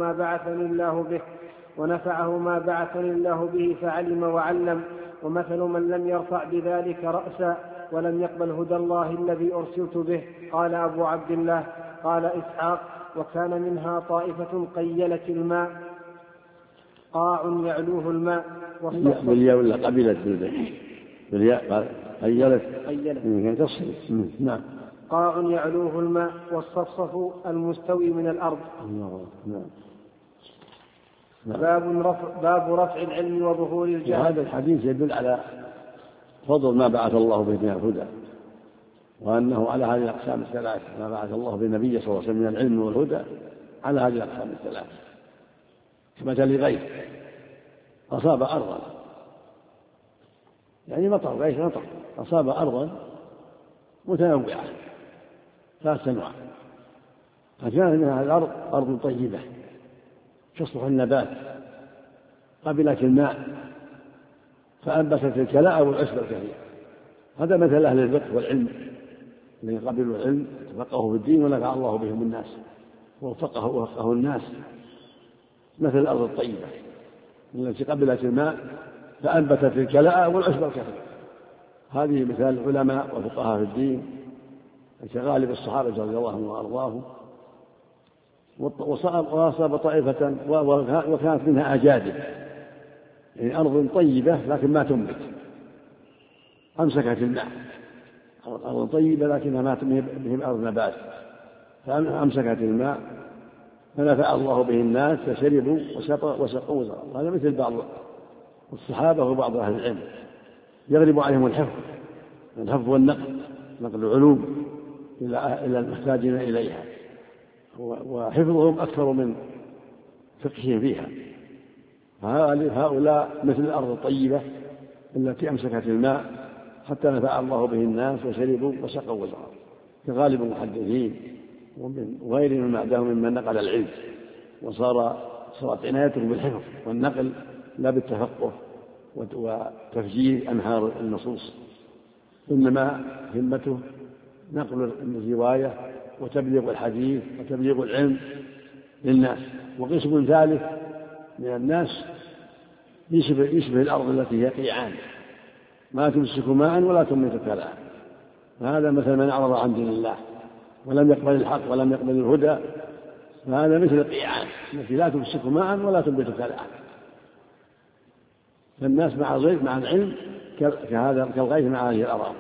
ما بعثني الله به فعلم وعلم، ومثل من لم يرفع بذلك رأسا ولم يقبل هدى الله الذي أرسلت به. قال أبو عبد الله قال إسحاق: وكان منها طائفة قيلت الماء، قاع يعلوه الماء بالياء ولا قبلت بالياء قيلت نعم. قاع يعلوه الماء والصفصف المستوي من الأرض. نعم. باب رفع العلم وظهور الجهل. هذا الحديث يدل على فضل ما بعث الله به من الهدى، وأنه على هذه الأقسام الثلاث، ما بعث الله بالنبي صلى الله عليه وسلم من العلم والهدى على هذه الأقسام الثلاث. كمثل غيث أصاب أرضا، يعني مطر، غيث مطر أصاب أرضا متنوعة 3 أنواع، فكانت منها الأرض أرض طيبة تصلح النبات، قبلت الماء فأنبتت الكلاء والعشب الكثير. هذا مثل أهل الفقه والعلم الذين قبلوا العلم تفقهوا في الدين ونفع الله بهم الناس ووفقه الناس. مثل الأرض الطيبة التي قبلت الماء فأنبتت الكلاء والعشب الكثير. هذه مثال العلماء وفقهاء في الدين كغالب الصحابة رضي الله عنهم وأرضاهم. وأصاب طائفة وكانت منها أجادب، يعني أرض طيبة لكن ما تنبت، أمسكت الماء. أرض طيبة لكنها ما تنبت أرض نبات، فأمسكت الماء فنفع الله به الناس فشربوا وسقوا وزرعوا. هذا مثل بعض الصحابة وبعض أهل العلم يغلب عليهم الحفظ والنقل، نقل العلوم إلى المحتاجين إليها، وحفظهم أكثر من فقههم فيها. هؤلاء مثل الأرض الطيبة التي أمسكت الماء حتى نفع الله به الناس وشربوا وسقوا وزرعوا، كغالب المحدثين وغيرهم بعدهم ممن نقل العلم، وصارت عنايتهم بالحفظ والنقل لا بالتفقه وتفجير أنهار النصوص، إنما همته نقل الرواية وتبليغ الحديث وتبليغ العلم للناس. وقسم ثالث من الناس يشبه الأرض التي هي قيعان ما تمسك ماء ولا تنبت كلاء. هذا مثل من أعرض عن دين الله ولم يقبل الحق ولم يقبل الهدى، فهذا مثل القيعان التي لا تمسك ماء ولا تنبت كلاء. فالناس مع العلم كهذا كالغيث مع هذه الأراضي.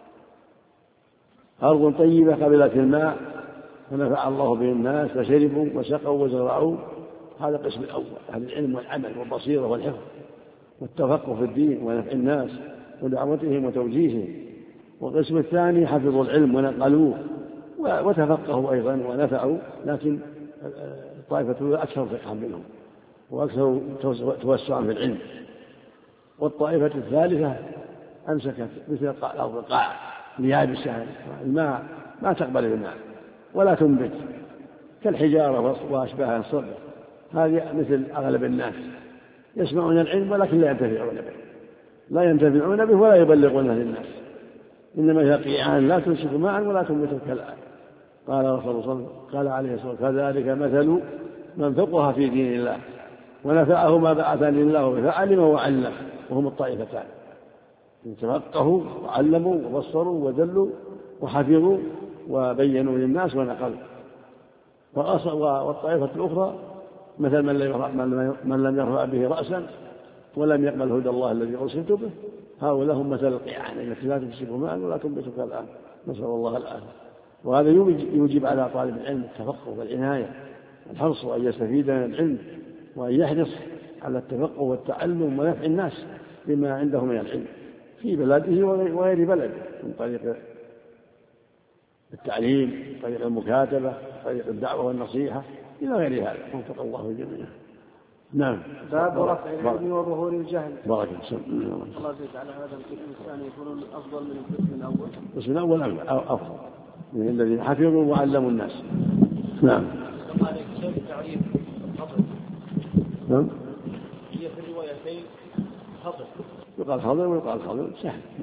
أرض طيبة قبلت الماء ونفع الله به الناس فشربوا وسقوا وزرعوا. هذا القسم الأول، أهل العلم والعمل والبصيرة والحفظ والتفقه في الدين ونفع الناس ودعوتهم وتوجيههم. والقسم الثاني حفظوا العلم ونقلوه وتفقهوا أيضا ونفعوا، لكن الطائفة أكثر فقها منهم وأكثر توسعا في العلم. والطائفة الثالثة أمسكت مثل الأرض القاع ليابسة، الماء ما تقبل الماء ولا تنبت كالحجارة وأشباهها الصبر. هذه مثل أغلب الناس يسمعون العلم ولكن لا ينتفعون به ولا يبلغونه للناس، إنما هي قيعان لا تمسك ماء ولا تنبت كالآن. قال رسول الله قال عليه الصلاة والسلام: كذلك مثل من فقه في دين الله ونفعه ما بعثني الله به فعلم وعلم. وهم الطائفتان، تفقهوا وعلموا وبصروا ودلوا وحفظوا وبينوا للناس ونقلوا. والطائفة الأخرى مثل من لم يرفع به رأسا ولم يقبل هدى الله الذي أرسلت به. هؤلاء هم مثل القيعان التي لا تمسك ماء ولا تنبت كالآن، نسأل الله العافية. وهذا يوجب على طالب العلم التفقه والعناية الحرص وأن يستفيد من العلم وأن يحرص على التفقه والتعلم ونفع الناس بما عنده من العلم في بلده وغير بلده، من طريق التعليم، من طريق المكاتبة، من طريق الدعوة والنصيحة إلى غير هذا. وفق الله الجميع. نعم. باب رفع العلم وظهور الجهل. بارك الله. الله يزيد على هذا القسم الثاني يكون أفضل من القسم الأول. القسم الأول أفضل من الذين حفظوا وعلموا الناس. نعم. كيف تعريف الفضل؟ نعم. هي في الروايتين فضل. يقال فضل ويقال فضل سهل. نعم.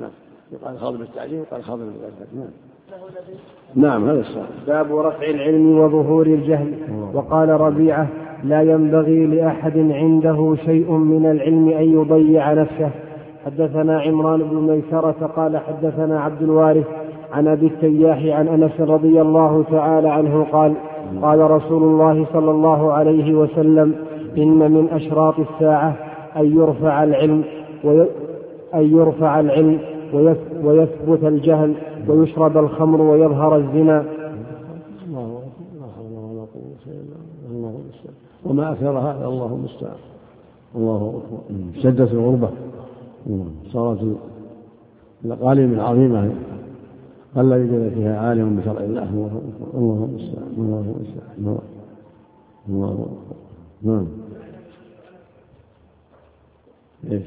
يقال خاضب التعليم ويقال خاضب الغير. نعم هذا الصحيح. باب رفع العلم وظهور الجهل. وقال ربيعة: لا ينبغي لأحد عنده شيء من العلم أن يضيع نفسه. حدثنا عمران بن ميسرة قال حدثنا عبد الوارث عن أبي التياح عن أنس رضي الله تعالى عنه قال: قال رسول الله صلى الله عليه وسلم: إن من أشراط الساعة أن يرفع العلم ويثبت الجهل ويشرب الخمر ويظهر الزنا. وما أكثر هذا الله المستعان. الله أكبر. شدة الغربة صارت الأقاليم العظيمة قل يوجد فيها عالم بشرع الله. الله المستعان. الله المستعان. الله نعم. إيش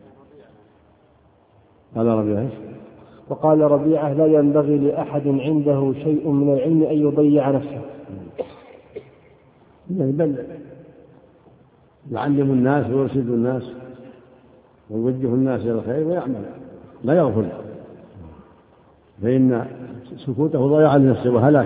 قال ربيعة؟ وقال ربيعة: لا ينبغي لأحد عنده شيء من العلم أن يضيع نفسه. يعني بل يعلم الناس ويرشد الناس ويوجه الناس إلى الخير ويعمل لا يغفل، فإن سكوته ضياع لنفسه وهلاك.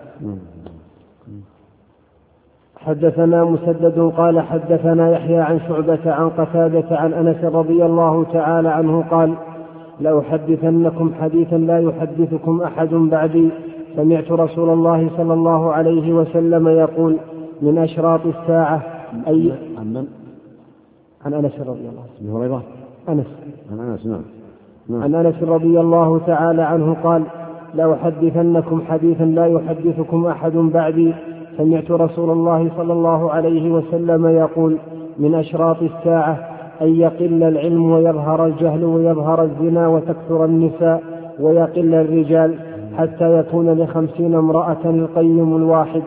حدثنا مسدد قال حدثنا يحيى عن شعبة عن قتادة عن أنس رضي الله تعالى عنه قال: لأحدثنكم حديثا لا يحدثكم أحد بعدي، سمعت رسول الله صلى الله عليه وسلم يقول: من أشراط الساعة أي عن أنس رضي الله عنه عن أنس رضي الله تعالى عنه قال: لأحدثنكم حديثا لا يحدثكم أحد بعدي، سمعت رسول الله صلى الله عليه وسلم يقول: من أشراط الساعة أن يقل العلم ويظهر الجهل ويظهر الزنا وتكثر النساء ويقل الرجال حتى يكون ل50 امرأة القيم الواحد.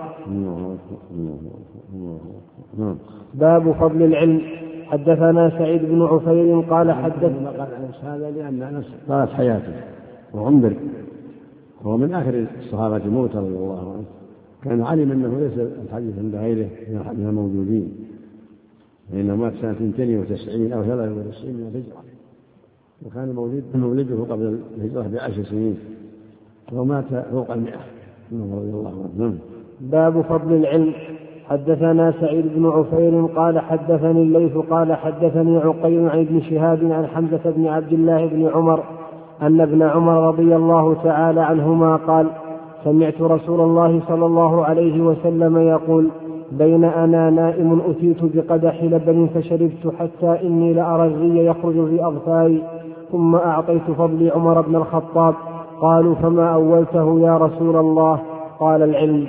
باب فضل العلم. حدثنا سعيد بن عفير قال حدثنا هذا لأن أنس طالت حياته وعمر، هو من آخر الصحابة موتا رضي الله عنه، كان علم أنه ليس الحديث عند غيره من الموجودين، لأنه مات سنة 92 أو 93 من الهجرة، وكان مولده قبل الهجرة ب10 سنين، ومات فوق 100 رضي الله عنه. باب فضل العلم. حدثنا سعيد بن عفير قال حدثني الليث قال حدثني عقيل عن ابن شهاب عن حمزة بن عبد الله بن عمر أن ابن عمر رضي الله تعالى عنهما قال: سمعت رسول الله صلى الله عليه وسلم يقول: بين أنا نائم أتيت بقدح لبن فشربت حتى إني لأرى الري يخرج في أظفاري، ثم أعطيت فضلي عمر بن الخطاب. قالوا: فما أولته يا رسول الله؟ قال: العلم.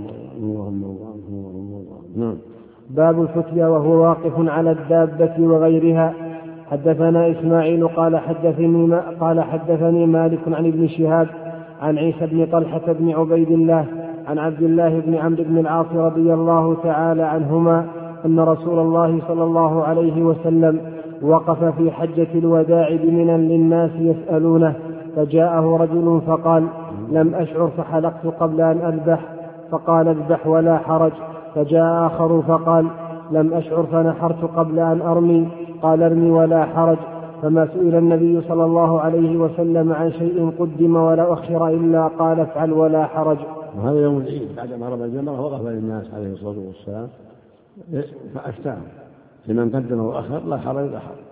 باب الفتيا وهو واقف على الدابة وغيرها. حدثنا إسماعيل قال حدثني مالك عن ابن شهاب عن عيسى بن طلحة بن عبيد الله عن عبد الله بن عمرو بن العاص رضي الله تعالى عنهما أن رسول الله صلى الله عليه وسلم وقف في حجة الوداع بمنى للناس يسألونه، فجاءه رجل فقال: لم أشعر فحلقت قبل أن أذبح، فقال: اذبح ولا حرج. فجاء آخر فقال: لم أشعر فنحرت قبل أن أرمي، قال: ارمي ولا حرج. فما سئل النبي صلى الله عليه وسلم عن شيء قدم ولا أخر إلا قال: افعل ولا حرج. وهذا يوم العيد بعدما رمى الجمرة وقف للناس عليه الصلاة والسلام فأفتاهم لمن قدم وأخر لا حرج لا حرج.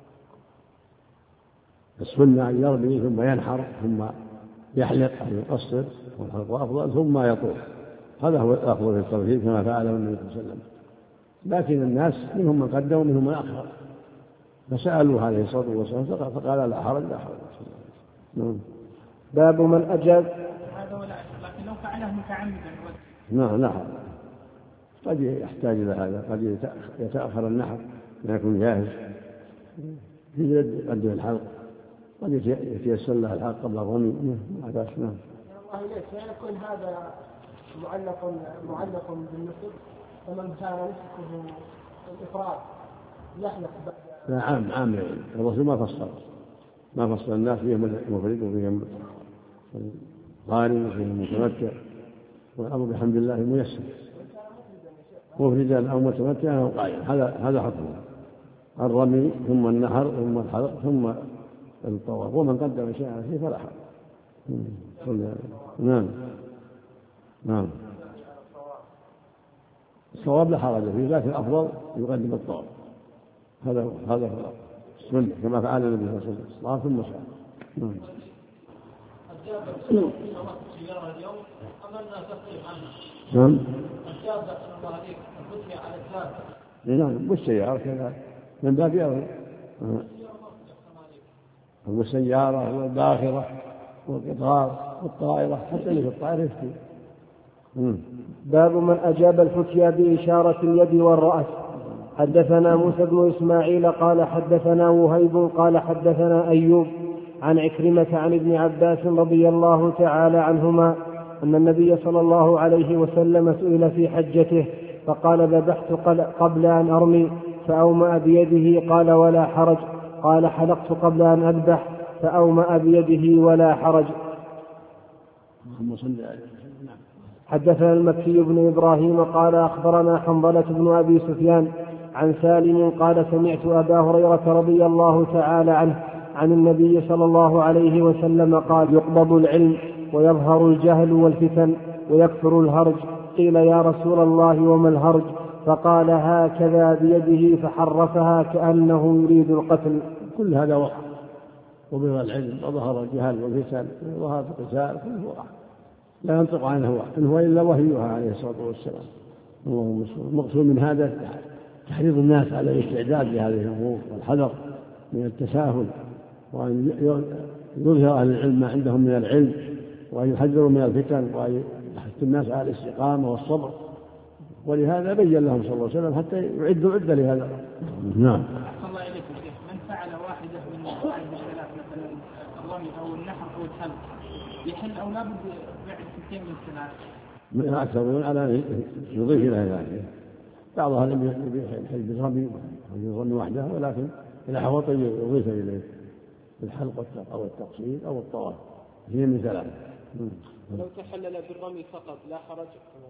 السنة أن يرمي ثم ينحر ثم يحلق أو يقصر، والحلق أفضل، ثم يطوف. هذا هو الأفضل في الترتيب كما فعله النبي صلى الله عليه وسلم. لكن الناس منهم من قدم ومنهم من أخر، فسألوا عليه الصلاة والسلام فقال: لا حرج لا حرج. باب من أجاب. هذا ولا، لكن لو فعله متعمدا نعم لا حرج. قد يحتاج إلى هذا، قد يتأخر النحر لا يكون جاهز، يقدم الحلق، قد يتيسر له الحلق قبل الرمي. ما بأس. نعم. الله إليك، يكون هذا معلق بالنسب، فمن كان نسكه الإفراد يحلق لا عام الرسول ما فصل الناس فيهم المفرد وفيهم القارن وفيهم المتمتع، والأمر بحمد الله ميسر، مفردا أو متمتعا أو قارنا، هذا حكمه: الرمي ثم النحر ثم الحلق ثم الطواف، ومن قدم شيئا فيه فلا حرج. نعم نعم. الصواب لا حرج فيه، لكن الأفضل يقدم الطواف. هذا هو السنة كما فعل النبي صلى الله عليه وسلم، الصلاة ثم السعي. نعم. السيارة اليوم أمرنا تخفيف عنها. نعم. الشابة أن الله عليك الفتية على الشابة. نعم، والسيارة كذا من باب أولى. والسيارة والباخرة والقطار والطائرة، حتى اللي في الطائرة يفتي. باب من أجاب الفتيا بإشارة اليد والرأس. حدثنا موسى بن إسماعيل قال حدثنا وهيب قال حدثنا أيوب عن عكرمة عن ابن عباس رضي الله تعالى عنهما أن النبي صلى الله عليه وسلم سئل في حجته فقال ذبحت قبل أن أرمي فأومأ بيده قال ولا حرج. قال حلقت قبل أن أذبح فأومأ بيده ولا حرج. حدثنا المكي بن إبراهيم قال أخبرنا حنظلة بن أبي سفيان عن سالم قال سمعت أبا هريرة رضي الله تعالى عنه عن النبي صلى الله عليه وسلم قال يقبض العلم ويظهر الجهل والفتن ويكثر الهرج. قيل يا رسول الله وما الهرج؟ فقال هكذا بيده فحرفها كأنه يريد القتل. كل هذا وقع، وبظهر العلم وظهر الجهل والفتن وظهر القتال، كله وقع لا ينطق عنه إن هو إلا وحيها عليه الصلاة والسلام. اللهم صل. المقصود من هذا تحريض الناس على الاستعداد لهذه الأمور والحذر من التساهل، وأن يظهر أهل العلم ما عندهم من العلم، وأن يحذروا من الفتن، وأن يحث الناس على الاستقامة والصبر. ولهذا بين لهم صلى الله عليه وسلم حتى يعدوا عدة لهذا. نعم. الله إليكم شيخ، من فعل واحدة من هذه الثلاث مثلا الرمي أو النحر أو الحلق يحل أو لا بد بعد 60 من الثلاث؟ من أكثر على أن يضيف إلى ذلك. بعضها لم يحل بالرمي ويظن وحده، ولكن إلى حوط يضيف إليه الحلق أو التقصير أو الطواف، هي من ثلاثة. لو تحلل بالرمي فقط لا حرج؟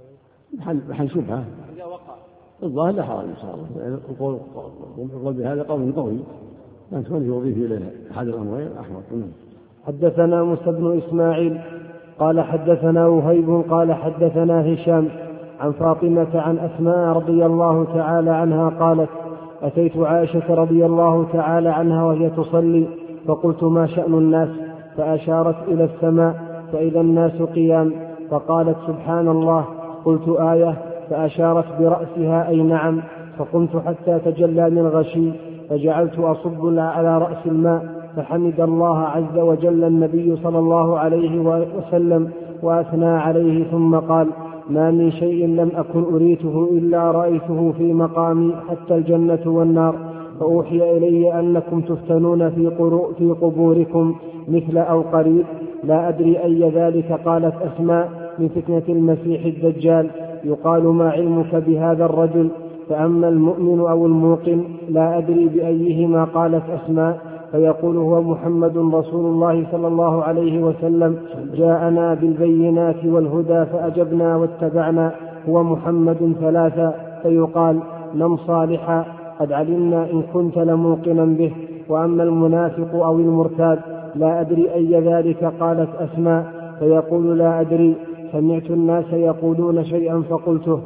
محل شبهة إذا وقع الظاهر لا حرج إن شاء الله. القول بهذا قول قوي، لكن كونه يضيف إليه أحد الأمرين أحوط. حدثنا موسى بن إسماعيل قال حدثنا وهيب قال حدثنا هشام عن فاطمة عن أسماء رضي الله تعالى عنها قالت أتيت عائشة رضي الله تعالى عنها وهي تصلي فقلت ما شأن الناس؟ فأشارت إلى السماء فإذا الناس قيام، فقالت سبحان الله. قلت آية؟ فأشارت برأسها أي نعم. فقمت حتى تجلى من غشي فجعلت أصب على رأس الماء فحمد الله عز وجل النبي صلى الله عليه وسلم وأثنى عليه ثم قال ما من شيء لم أكن أريته إلا رأيته في مقامي حتى الجنة والنار. فأوحي إلي أنكم تفتنون في قبوركم مثل أو قريب، لا أدري أي ذلك. قالت أسماء من فتنة المسيح الدجال. يقال ما علمك بهذا الرجل؟ فأما المؤمن أو الموقن لا أدري بأيهما. قالت أسماء فيقول هو محمد رسول الله صلى الله عليه وسلم جاءنا بالبينات والهدى فأجبنا واتبعنا، هو محمد ثلاثة. فيقال نم صالحا قد علمنا إن كنت لموقنا به. وأما المنافق أو المرتاد لا أدري أي ذلك. قالت أسماء فيقول لا أدري، سمعت الناس يقولون شيئا فقلته.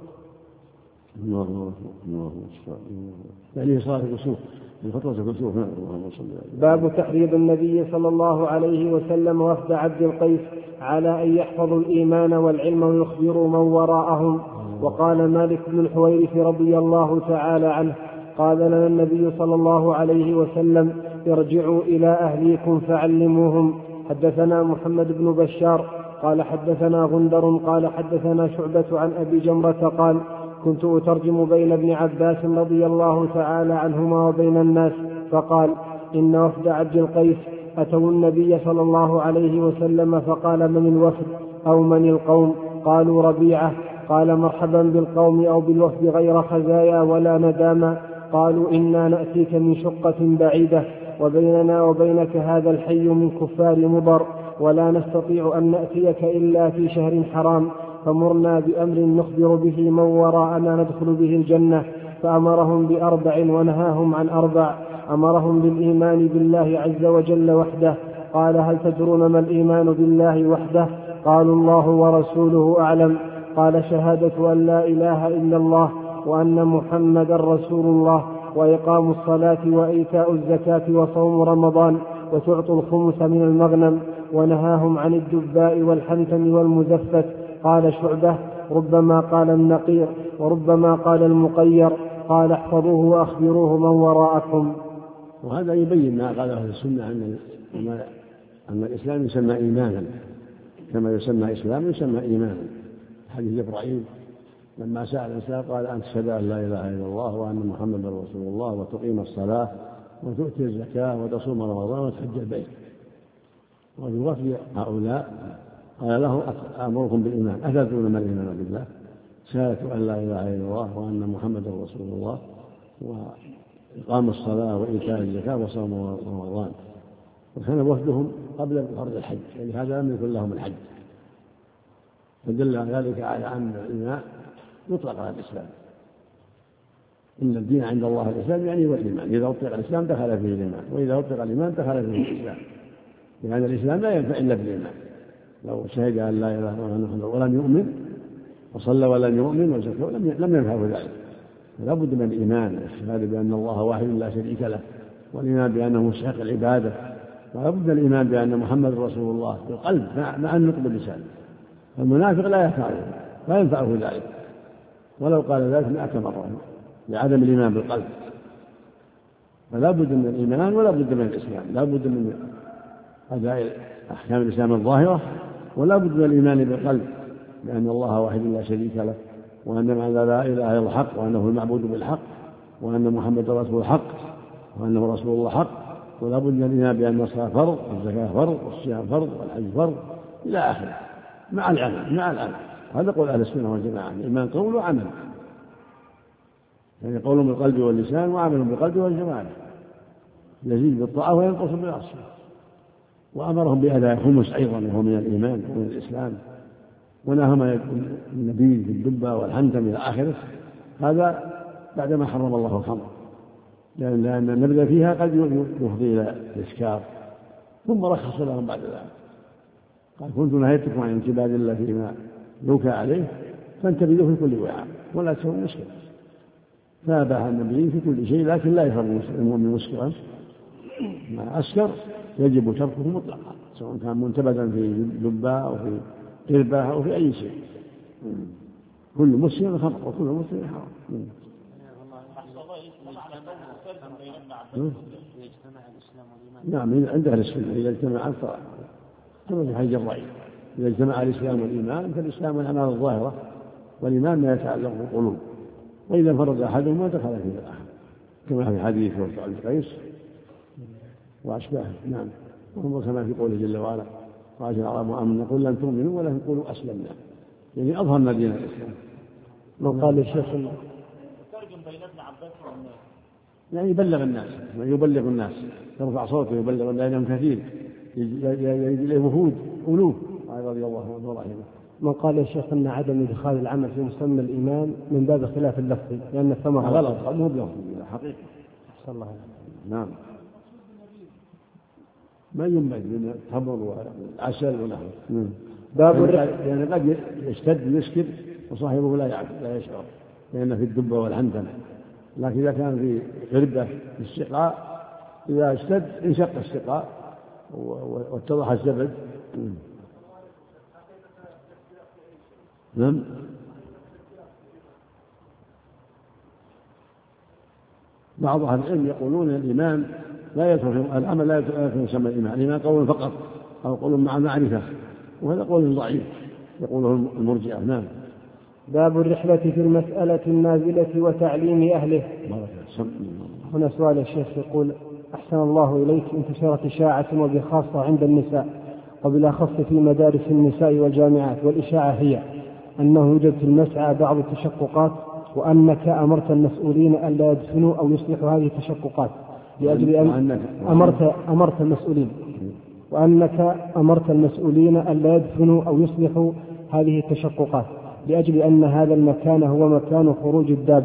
يعني صلاة الكسوف من خطوة الكسوف. باب تحريض النبي صلى الله عليه وسلم وفد عبد القيس على أن يحفظوا الإيمان والعلم ويخبروا من وراءهم. وقال مالك بن الحويرث رضي الله تعالى عنه قال لنا النبي صلى الله عليه وسلم ارجعوا إلى أهليكم فعلموهم. حدثنا محمد بن بشار قال حدثنا غندر قال حدثنا شعبة عن أبي جمرة قال كنت أترجم بين ابن عباس رضي الله تعالى عنهما وبين الناس، فقال إن وفد عبد القيس أتوا النبي صلى الله عليه وسلم فقال من الوفد أو من القوم؟ قالوا ربيعة. قال مرحبا بالقوم أو بالوفد غير خزايا ولا ندامة. قالوا إنا نأتيك من شقة بعيدة وبيننا وبينك هذا الحي من كفار مضر، ولا نستطيع أن نأتيك إلا في شهر حرام، فمرنا بأمر نخبر به من وراءنا ندخل به الجنة. فأمرهم ب4 ونهاهم عن 4. أمرهم بالإيمان بالله عز وجل وحده. قال: هل تدرون ما الإيمان بالله وحده؟ قالوا: الله ورسوله أعلم. قال: شهادة أن لا إله إلا الله وأن محمدا رسول الله، وإقام الصلاة وإيتاء الزكاة وصوم رمضان، وتعطوا الخمس من المغنم. ونهاهم عن الدباء والحنتم والمزفت. قال شعبة: ربما قال النقير وربما قال المقير. قال: احفظوه وأخبروه من وراءكم. وهذا يبين ما قاله أهل السنة أن الإسلام يسمى إيمانا، كما يسمى إسلام يسمى إيمانا. حديث إبراهيم لما سأل الإنسان قال: أن تشهد أن لا إله إلا الله وأن محمدا رسول الله وتقيم الصلاة وتؤتي الزكاة وتصوم رمضان وتحج البيت. وفي وفد هؤلاء قال له: أمركم بالإيمان، أتدرون ما الإيمان بالله؟ شهادة أن لا إله إلا الله وأن محمدا رسول الله وإقام الصلاة وإيتاء الزكاة وصوم رمضان. وكان وفدهم قبل فرض الحج، يعني هذا لم يكن لهم الحج، فدل ذلك على أن الإيمان يطلق على الإسلام. إن الدين عند الله الإسلام، يعني والإيمان. إذا أطلق الإسلام دخل فيه الإيمان، وإذا أطلق الإيمان دخل فيه الإسلام، لأن الإسلام لا ينفع إلا بالإيمان. لو شهد أن لا إله إلا الله ولم يؤمن وصلى ولم يؤمن وزكى لم ينفعه ذلك. فلا بد من الإيمان، الشهادة بأن الله واحد لا شريك له، والإيمان بأنه مستحق العبادة، ولا بد من الإيمان بأن محمد رسول الله بالقلب مع النطق باللسان. المنافق لا ينفعه ذلك ولو قال ذلك 100 مرة لعدم الإيمان بالقلب. فلا بد من الإيمان ولا بد من الإسلام، لا بد من أداء أحكام الإسلام الظاهرة، ولا بد من الإيمان بالقلب بأن الله واحد لا شريك له، وأن لا إله إلا الله حق، وأنه المعبود بالحق، وأن محمد رسول الحق، وأنه رسول الله حق. ولا بد من الإيمان بأن الصلاة فرض والزكاة فرض والصيام فرض والحج فرض إلى آخره مع العمل. هذا قول أهل السنة والجماعة: الإيمان قول وعمل، يعني قول بالقلب واللسان وعمل بالقلب والجوارح، يزيد بالطاعة وينقص بالعصية. وأمرهم بأداء الخمس أيضا وهو من الإيمان ومن الإسلام، ونهى ما النبي في الدبة والحنتم إلى آخره. هذا بعدما حرم الله الخمر، لأن النبذ فيها قد يفضي إلى الإسكار، ثم رخص لهم بعد ذلك. قال: كنت نهيتكم عن انتباه الله فيما يوكى عليه فانتبذوا في كل وعاء ولا تسووا مسكرا. فأباح النبي في كل شيء، لكن لا يفرق المؤمن مسكرا. ما أسكر يجب تركه مطلقا، سواء كان منتبذا في دبة أو في قربة أو في أي شيء. كل مسلم خمر وكل مسلم حرام. نعم، عند أهل السنة إذا اجتمع الفرع كما في حج الرأي، إذا اجتمع الإسلام والإيمان فالإسلام والأعمال الظاهرة، والإيمان ما يتعلق بالقلوب، وإذا فرد أحدهما دخل فيه الآخر، كما في حديث وفاء القيس وأشباهه. نعم، وهم كما في قوله جل وعلا: قال الأعراب آمنا قل لم تؤمنوا ولكن قولوا أسلمنا، يعني أظهرنا دين الإسلام. وقال الشيخ: يعني يبلغ الناس، يرفع صوته يبلغ الناس، لأنهم كثير يجد إليه وفود ألوف رضي الله عنه ورحمه. من قال يا شيخ أن عدم إدخال العمل في مسمى الإيمان من باب خلاف اللفظ، لأن الثمر غلط، مو بلفظ حقيقة. أحسن الله. نعم، ما ينبغي من التمر والعسل ونحوه. يعني قد يشتد ويسكر وصاحبه لا يشعر، لأن في الدبة والحنتم. لكن إذا كان في قربة في السقاء، إذا اشتد انشق السقاء واتضح الزبد. نعم، بعض أهل العلم يقولون الإيمان لا يدخل العمل، لا يدخل يسمى الإيمان، الإيمان قول فقط أو قول مع معرفة، وهذا قول ضعيف يقوله المرجئة. نعم. باب الرحلة في المسألة النازلة وتعليم أهله. هنا سؤال الشيخ يقول: أحسن الله إليك، انتشرت إشاعة وبخاصة عند النساء وبالأخص في مدارس النساء والجامعات، والإشاعة هي أنه يوجد في المسعى بعض التشققات، وأنك أمرت المسؤولين أن لا يدفنوا أو يصلحوا هذه التشققات لأجل أن أمرت المسؤولين أن لا يدفنوا أو يصلحوا هذه التشققات لأجل أن هذا المكان هو مكان خروج الدابة،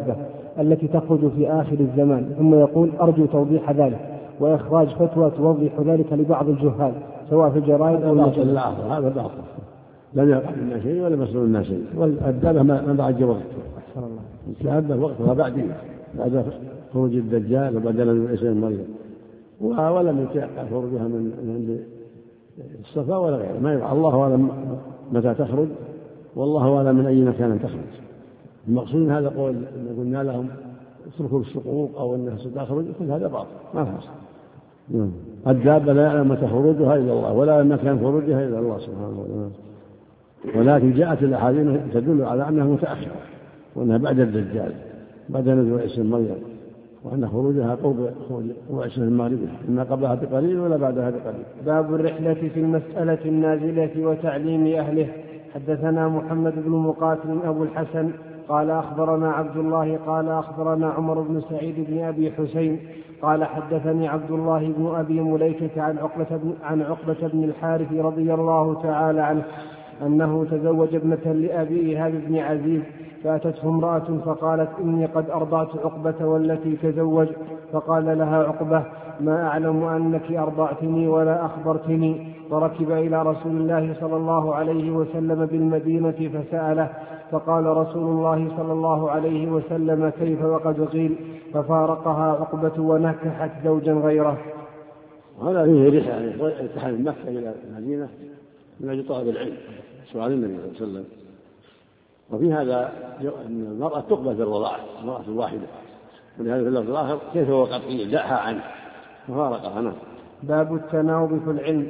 التي تخرج في آخر الزمان، ثم يقول أرجو توضيح ذلك وإخراج فتوى توضح ذلك لبعض الجهال سواء في الجرائد أو المجلات. هذا باطل، لم يقع منا شيء ولا مسؤول منا شيء، والدابة ما بعد وقت. أحسن الله. الدابة وقتها بعد خروج الدجال وبعد نزول عيسى بن مريم، ولم يتيقع خروجها من عند الصفا ولا غيره. ما يبقى الله أعلم متى تخرج، والله أعلم من أي مكان تخرج. المقصود من هذا قول إن قلنا لهم اتركوا الشقوق أو أنها ستخرج، كل هذا باطل ما فحص. الدابة لا يعلم متى خروجها إلا الله، ولا يعلم مكان خروجها إلا الله سبحانه وتعالى، ولكن جاءت الأحاديث تدل على أنها متأخرة وأنها بعد الدجال بعد نزول عيسى بن مريم، وأن خروجها قرب خروج عيسى بن مريم، إما قبلها بقليل ولا بعدها بقليل. باب الرحلة في المسألة النازلة وتعليم أهله. حدثنا محمد بن مقاتل أبو الحسن قال أخبرنا عبد الله قال أخبرنا عمر بن سعيد بن أبي حسين قال حدثني عبد الله بن أبي مليكة عن عقبة بن الحارث رضي الله تعالى عنه أنه تزوج ابنة لأبي إيهاب بن عزيز، فأتته امرأة فقالت إني قد أرضعت عقبة والتي تزوج، فقال لها عقبة ما أعلم أنك أرضعتني ولا أخبرتني، فركب إلى رسول الله صلى الله عليه وسلم بالمدينة فسأله، فقال رسول الله صلى الله عليه وسلم كيف وقد قيل، ففارقها عقبة ونكحت زوجا غيره. هذا فيه رحلة ارتحال من مكة إلى المدينة من أجل طلب العلم سؤال النبي صلى الله عليه وسلم. وفي هذا أن المرأة تقبل في الرضاعة، المرأة الواحدة، ولهذا في اللفظ الآخر كيف وقد قيل دعها عنه ففارقها. باب التناوب في العلم.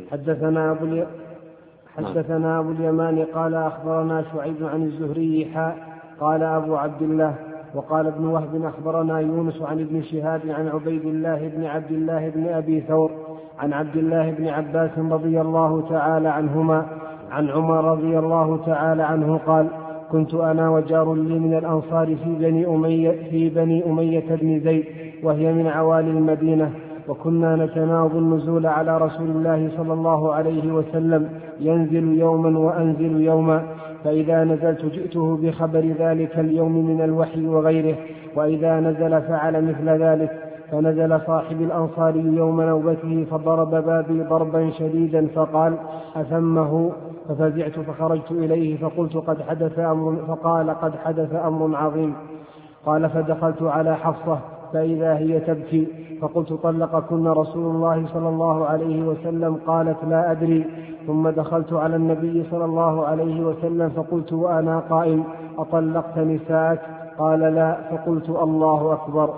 حدثنا أبو اليمان قال أخبرنا شعيب عن الزهري قال أبو عبد الله وقال ابن وهب أخبرنا يونس عن ابن شهاب عن عبيد الله بن عبد الله بن أبي ثور عن عبد الله بن عباس رضي الله تعالى عنهما عن عمر رضي الله تعالى عنه قال كنت أنا وجار لي من الأنصار في بني أمية بن زيد وهي من عوالي المدينة، وكنا نتناوب النزول على رسول الله صلى الله عليه وسلم ينزل يوما وأنزل يوما، فإذا نزلت جئته بخبر ذلك اليوم من الوحي وغيره، وإذا نزل فعل مثل ذلك. فنزل صاحب الأنصار يوم نوبته فضرب بابي ضربا شديدا فقال أثمه، ففزعت فخرجت إليه فقلت قد حدث أمر، فقال قد حدث أمر عظيم. قال فدخلت على حفصة فإذا هي تبكي، فقلت طلقكن رسول الله صلى الله عليه وسلم؟ قالت لا أدري. ثم دخلت على النبي صلى الله عليه وسلم فقلت وأنا قائم أطلقت نساءك؟ قال لا. فقلت الله أكبر.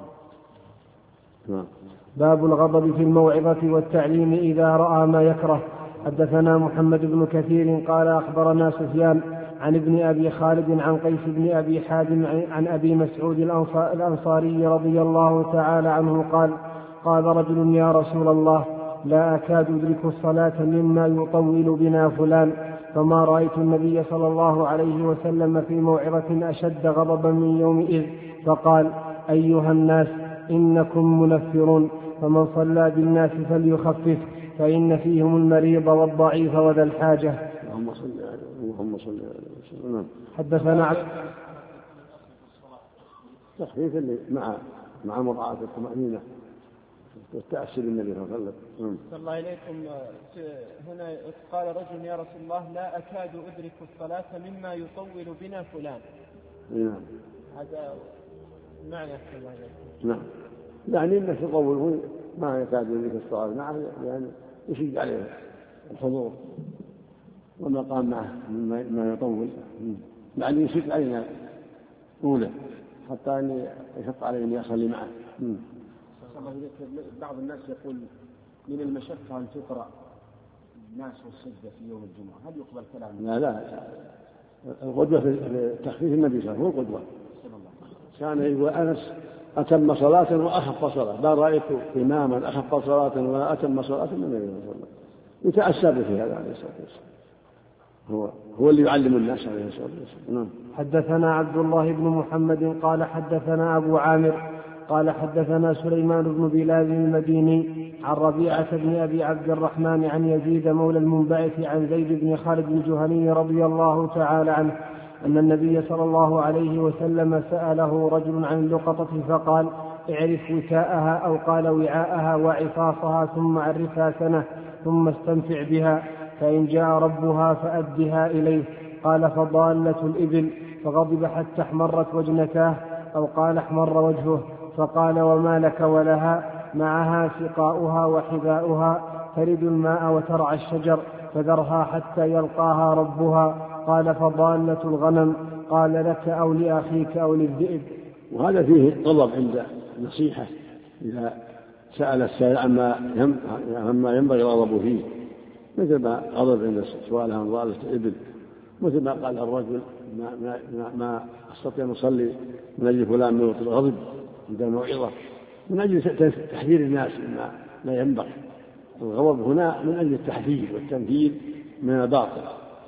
باب الغضب في الموعظة والتعليم إذا رأى ما يكره. حدثنا محمد بن كثير قال أخبرنا سفيان عن ابن أبي خالد عن قيس بن أبي حازم عن أبي مسعود الأنصاري رضي الله تعالى عنه قال قال رجل يا رسول الله لا أكاد أدرك الصلاة مما يطول بنا فلان، فما رأيت النبي صلى الله عليه وسلم في موعظة أشد غضبا من يومئذ، فقال أيها الناس إنكم منفرون، فمن صلى بالناس فليخفف فإن فيهم المريض والضعيف وذا الحاجة. اللهم صل على وسلم. حدثنا تخفيف اللي مع مراعاة الطمأنينة والتأسي بالنبي صلى الله عليه وسلم. الله إليكم. هنا قال رجل يا رسول الله لا أكاد أدرك الصلاة مما يطول بنا فلان. نعم. هذا معنى الله إليكم. نعم. يعني إنك تطوله ما يكاد يدرك الصلاة، نعم، يعني يشد عليه الحضور والمقام معه ما يطول، يعني يشد علينا طوله حتى أن يشق عليه أن يصلي معه. بعض الناس يقول من المشقة أن تقرأ الناس والسجدة في يوم الجمعة، هل يقبل كلامه؟ لا، القدوة في تخفيف النبي صلى الله عليه وسلم هو القدوة. كان يقول أنس أتم صلاة وأخف صلاة، لا رأيت إماما أخف صلاة ولا أتم صلاة من النبي صلى الله عليه وسلم. يتأسى به هذا عليه الصلاة والسلام، هو اللي يعلم الناس عليه الصلاة والسلام. حدثنا عبد الله بن محمد قال حدثنا أبو عامر قال حدثنا سليمان بن بلال المديني عن ربيعة بن أبي عبد الرحمن عن يزيد مولى المنبعث عن زيد بن خالد الجهني رضي الله تعالى عنه أن النبي صلى الله عليه وسلم سأله رجل عن اللقطة فقال: اعرف وكاءها، أو قال وعاءها وعصاصها، ثم عرفها سنة، ثم استنفع بها، فإن جاء ربها فأدها إليه. قال: فضالة الإبل. فغضب حتى احمرت وجنتاه، أو قال احمر وجهه، فقال: وما لك ولها؟ معها سقاؤها وحذاؤها، ترد الماء وترعى الشجر، فذرها حتى يلقاها ربها. قال: فضالة الغنم. قال: لك أو لأخيك أو للذئب. وهذا فيه طلب عند النصيحة إذا سأل السائل عما ينبغي الغضب فيه، مثل ما غضب عند سؤالها عن ضالة الإبل، مثل ما قال الرجل ما أستطيع أن أصلي من أجل فلان من وقت الغضب عند الموعظة، من أجل تحذير الناس مما لا ينبغي. الغضب هنا من أجل التحذير والتنفيذ من الباطل،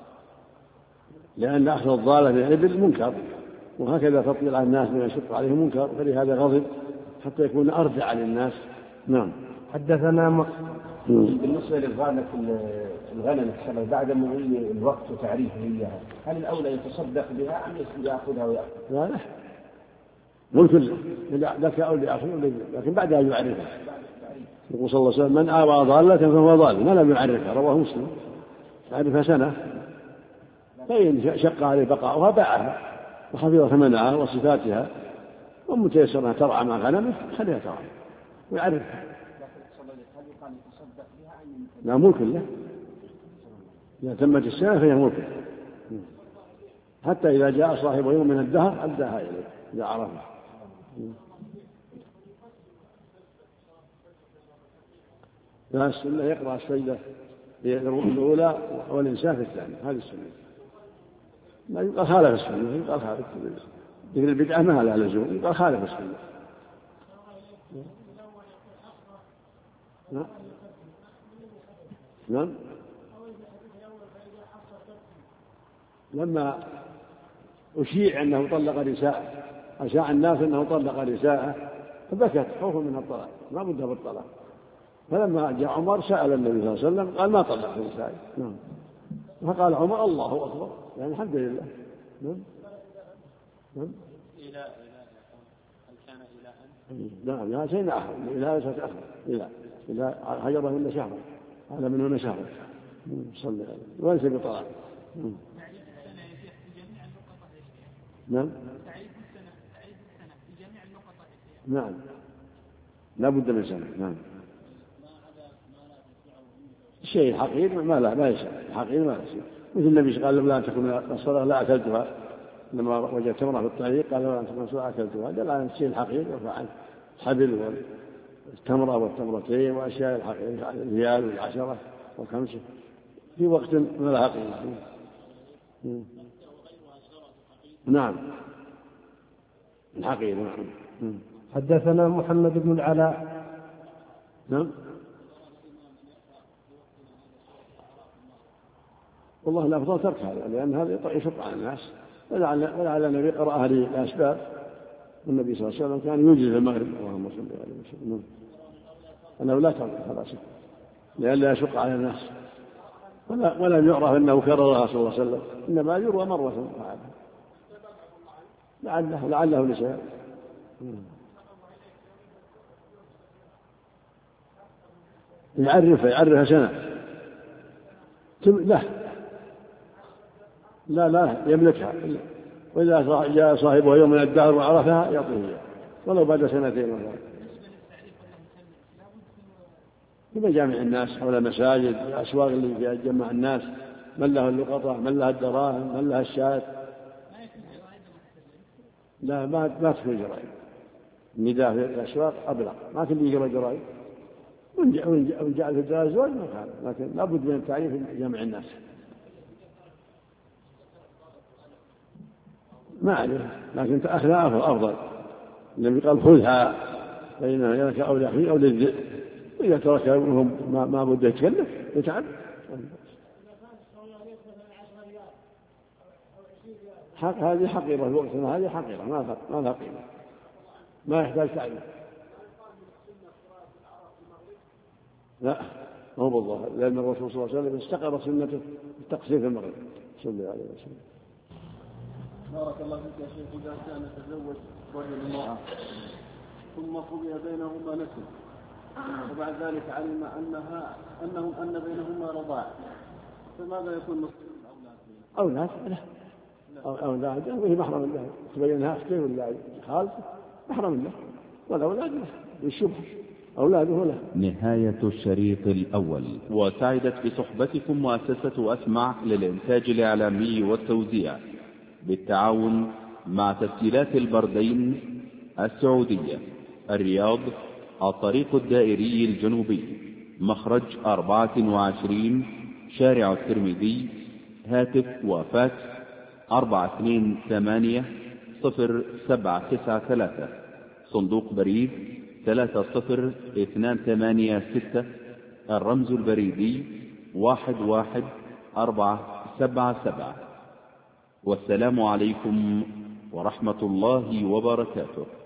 لأن أخذ الضالة بالإبل منكر، وهكذا تطلع على الناس من يشق عليهم منكر، فلهذا غضب حتى يكون أردع للناس. نعم. حدثنا بالنسبة للغنم بعد مضي الوقت وتعريفه إياها، هل الأولى يتصدق بها أم يأخذها ويأخذ؟ لا ممكن لك أو لأخيه، لكن بعدها يعرفها. يقول صلى الله عليه وسلم: من آوى ضالة فهو ضال، ما لم يعرفها، رواه مسلم. يعرفها سنة، فإن شق عليه بقاؤها باعها وحفظ ثمنها وصفاتها، ومتيسرها ترعى مع غنمه خليها ترعى ويعرفها. لا ملك له، إذا تمت السنة فهي ملك، حتى إذا جاء صاحب يوم من الدهر أداها إليه إذا عرفها. لا، السنة يقرأ السجدة الأولى والإنسان في الثانية، هذه السنة. لا يقال خالف السنة، يقال خالف ذكر البدعة ما لها لزوم، يقال خالف السنة. نعم. لما أشيع أنه طلق نساء، أشاع الناس أنه طلق نساءه، فبكت خوفا من الطلاق، ما بد بالطلاق. فلما جاء عمر سأل النبي صلى الله عليه وسلم قال: ما طلقت نسائي. نعم. فقال عمر: الله أكبر، يعني الحمد لله. نعم. نعم. نعم. لا شيء آخر، إلى ليست آخر، إلى هجرهن شهرا، هذا منهن شهرا. صلى عليه وليس بطلاق. نعم. نعم. لا بد من سنة. نعم. الشيء حقير ما يسأل، حقير ما يسأل. مثل النبي قال: لا تكون الصلاة لا أكلتها، لما وجد تمرة في الطريق قال: لا تكون الصلاة أكلتها. دل على الشيء الحقير يرفع عنه الحبل والتمرة والتمرتين وأشياء الحقير، الريال والعشرة والخمسة في وقت ما لا حقيقة. نعم. الحقير. نعم. حدثنا محمد بن العلاء. نعم. والله الأفضل ترك هذا، لأن هذا يشق على الناس، ولعل النبي قرأها لأسباب. النبي صلى الله عليه وسلم كان يوجد في المغرب. اللهم صل عليه وسلم. أنه لا ترك هذا شيء، لئلا يشق على الناس، ولم يعرف أنه كررها صلى الله عليه وسلم، إنما يروى مرة لعله لسبب. يعرفها سنة. لا يملكها، وإذا جاء صاحبه يوم من الدهر وعرفها يعطيه ولو بعد سنتين مثلا. في مجامع الناس حول المساجد والأسواق اللي فيها تجمع الناس، من له اللقطة، من لها الدراهم، من لها الشاة. لا ما تكون جرائم. النداء في الأسواق أبلغ، ما كان يجرى جرائم. وإن جاء في الدار الزواج ما كان، لكن لابد من التعريف في جمع الناس. ما عليه، لكن أخذها أفضل. النبي قال: خذها فإنها لك أو لأخيك أو للذئب. إذا ترك ابنهم ما بد يتكلف يتعب. هذه حقيرة في وقتنا، هذه حقيرة ما لها قيمة، ما يحتاج تعليم. لا هو بالله، لأن الرسول صلى الله عليه وسلم استقر سنته التقصير في المغرب صلى الله عليه وسلم. بارك الله فيك يا شيخ، إذا كان تزوج رجل امرأة ثم قضي بينهما نسل وبعد ذلك علم أن بينهما رضاع، فماذا يكون مصير الأولاد؟ أولاد وهي محرم الله، تبينها أختي ولا خالته محرم الله، والأولاد بالشبه أولاده له. نهاية الشريط الأول. وسعدت بصحبتكم مؤسسة أسمع للإنتاج الإعلامي والتوزيع بالتعاون مع تسجيلات البردين السعودية، الرياض، الطريق الدائري الجنوبي، مخرج 24 شارع الترمذي، هاتف وفاكس 428-0793، صندوق بريد 30286، الرمز البريدي 11477. والسلام عليكم ورحمة الله وبركاته.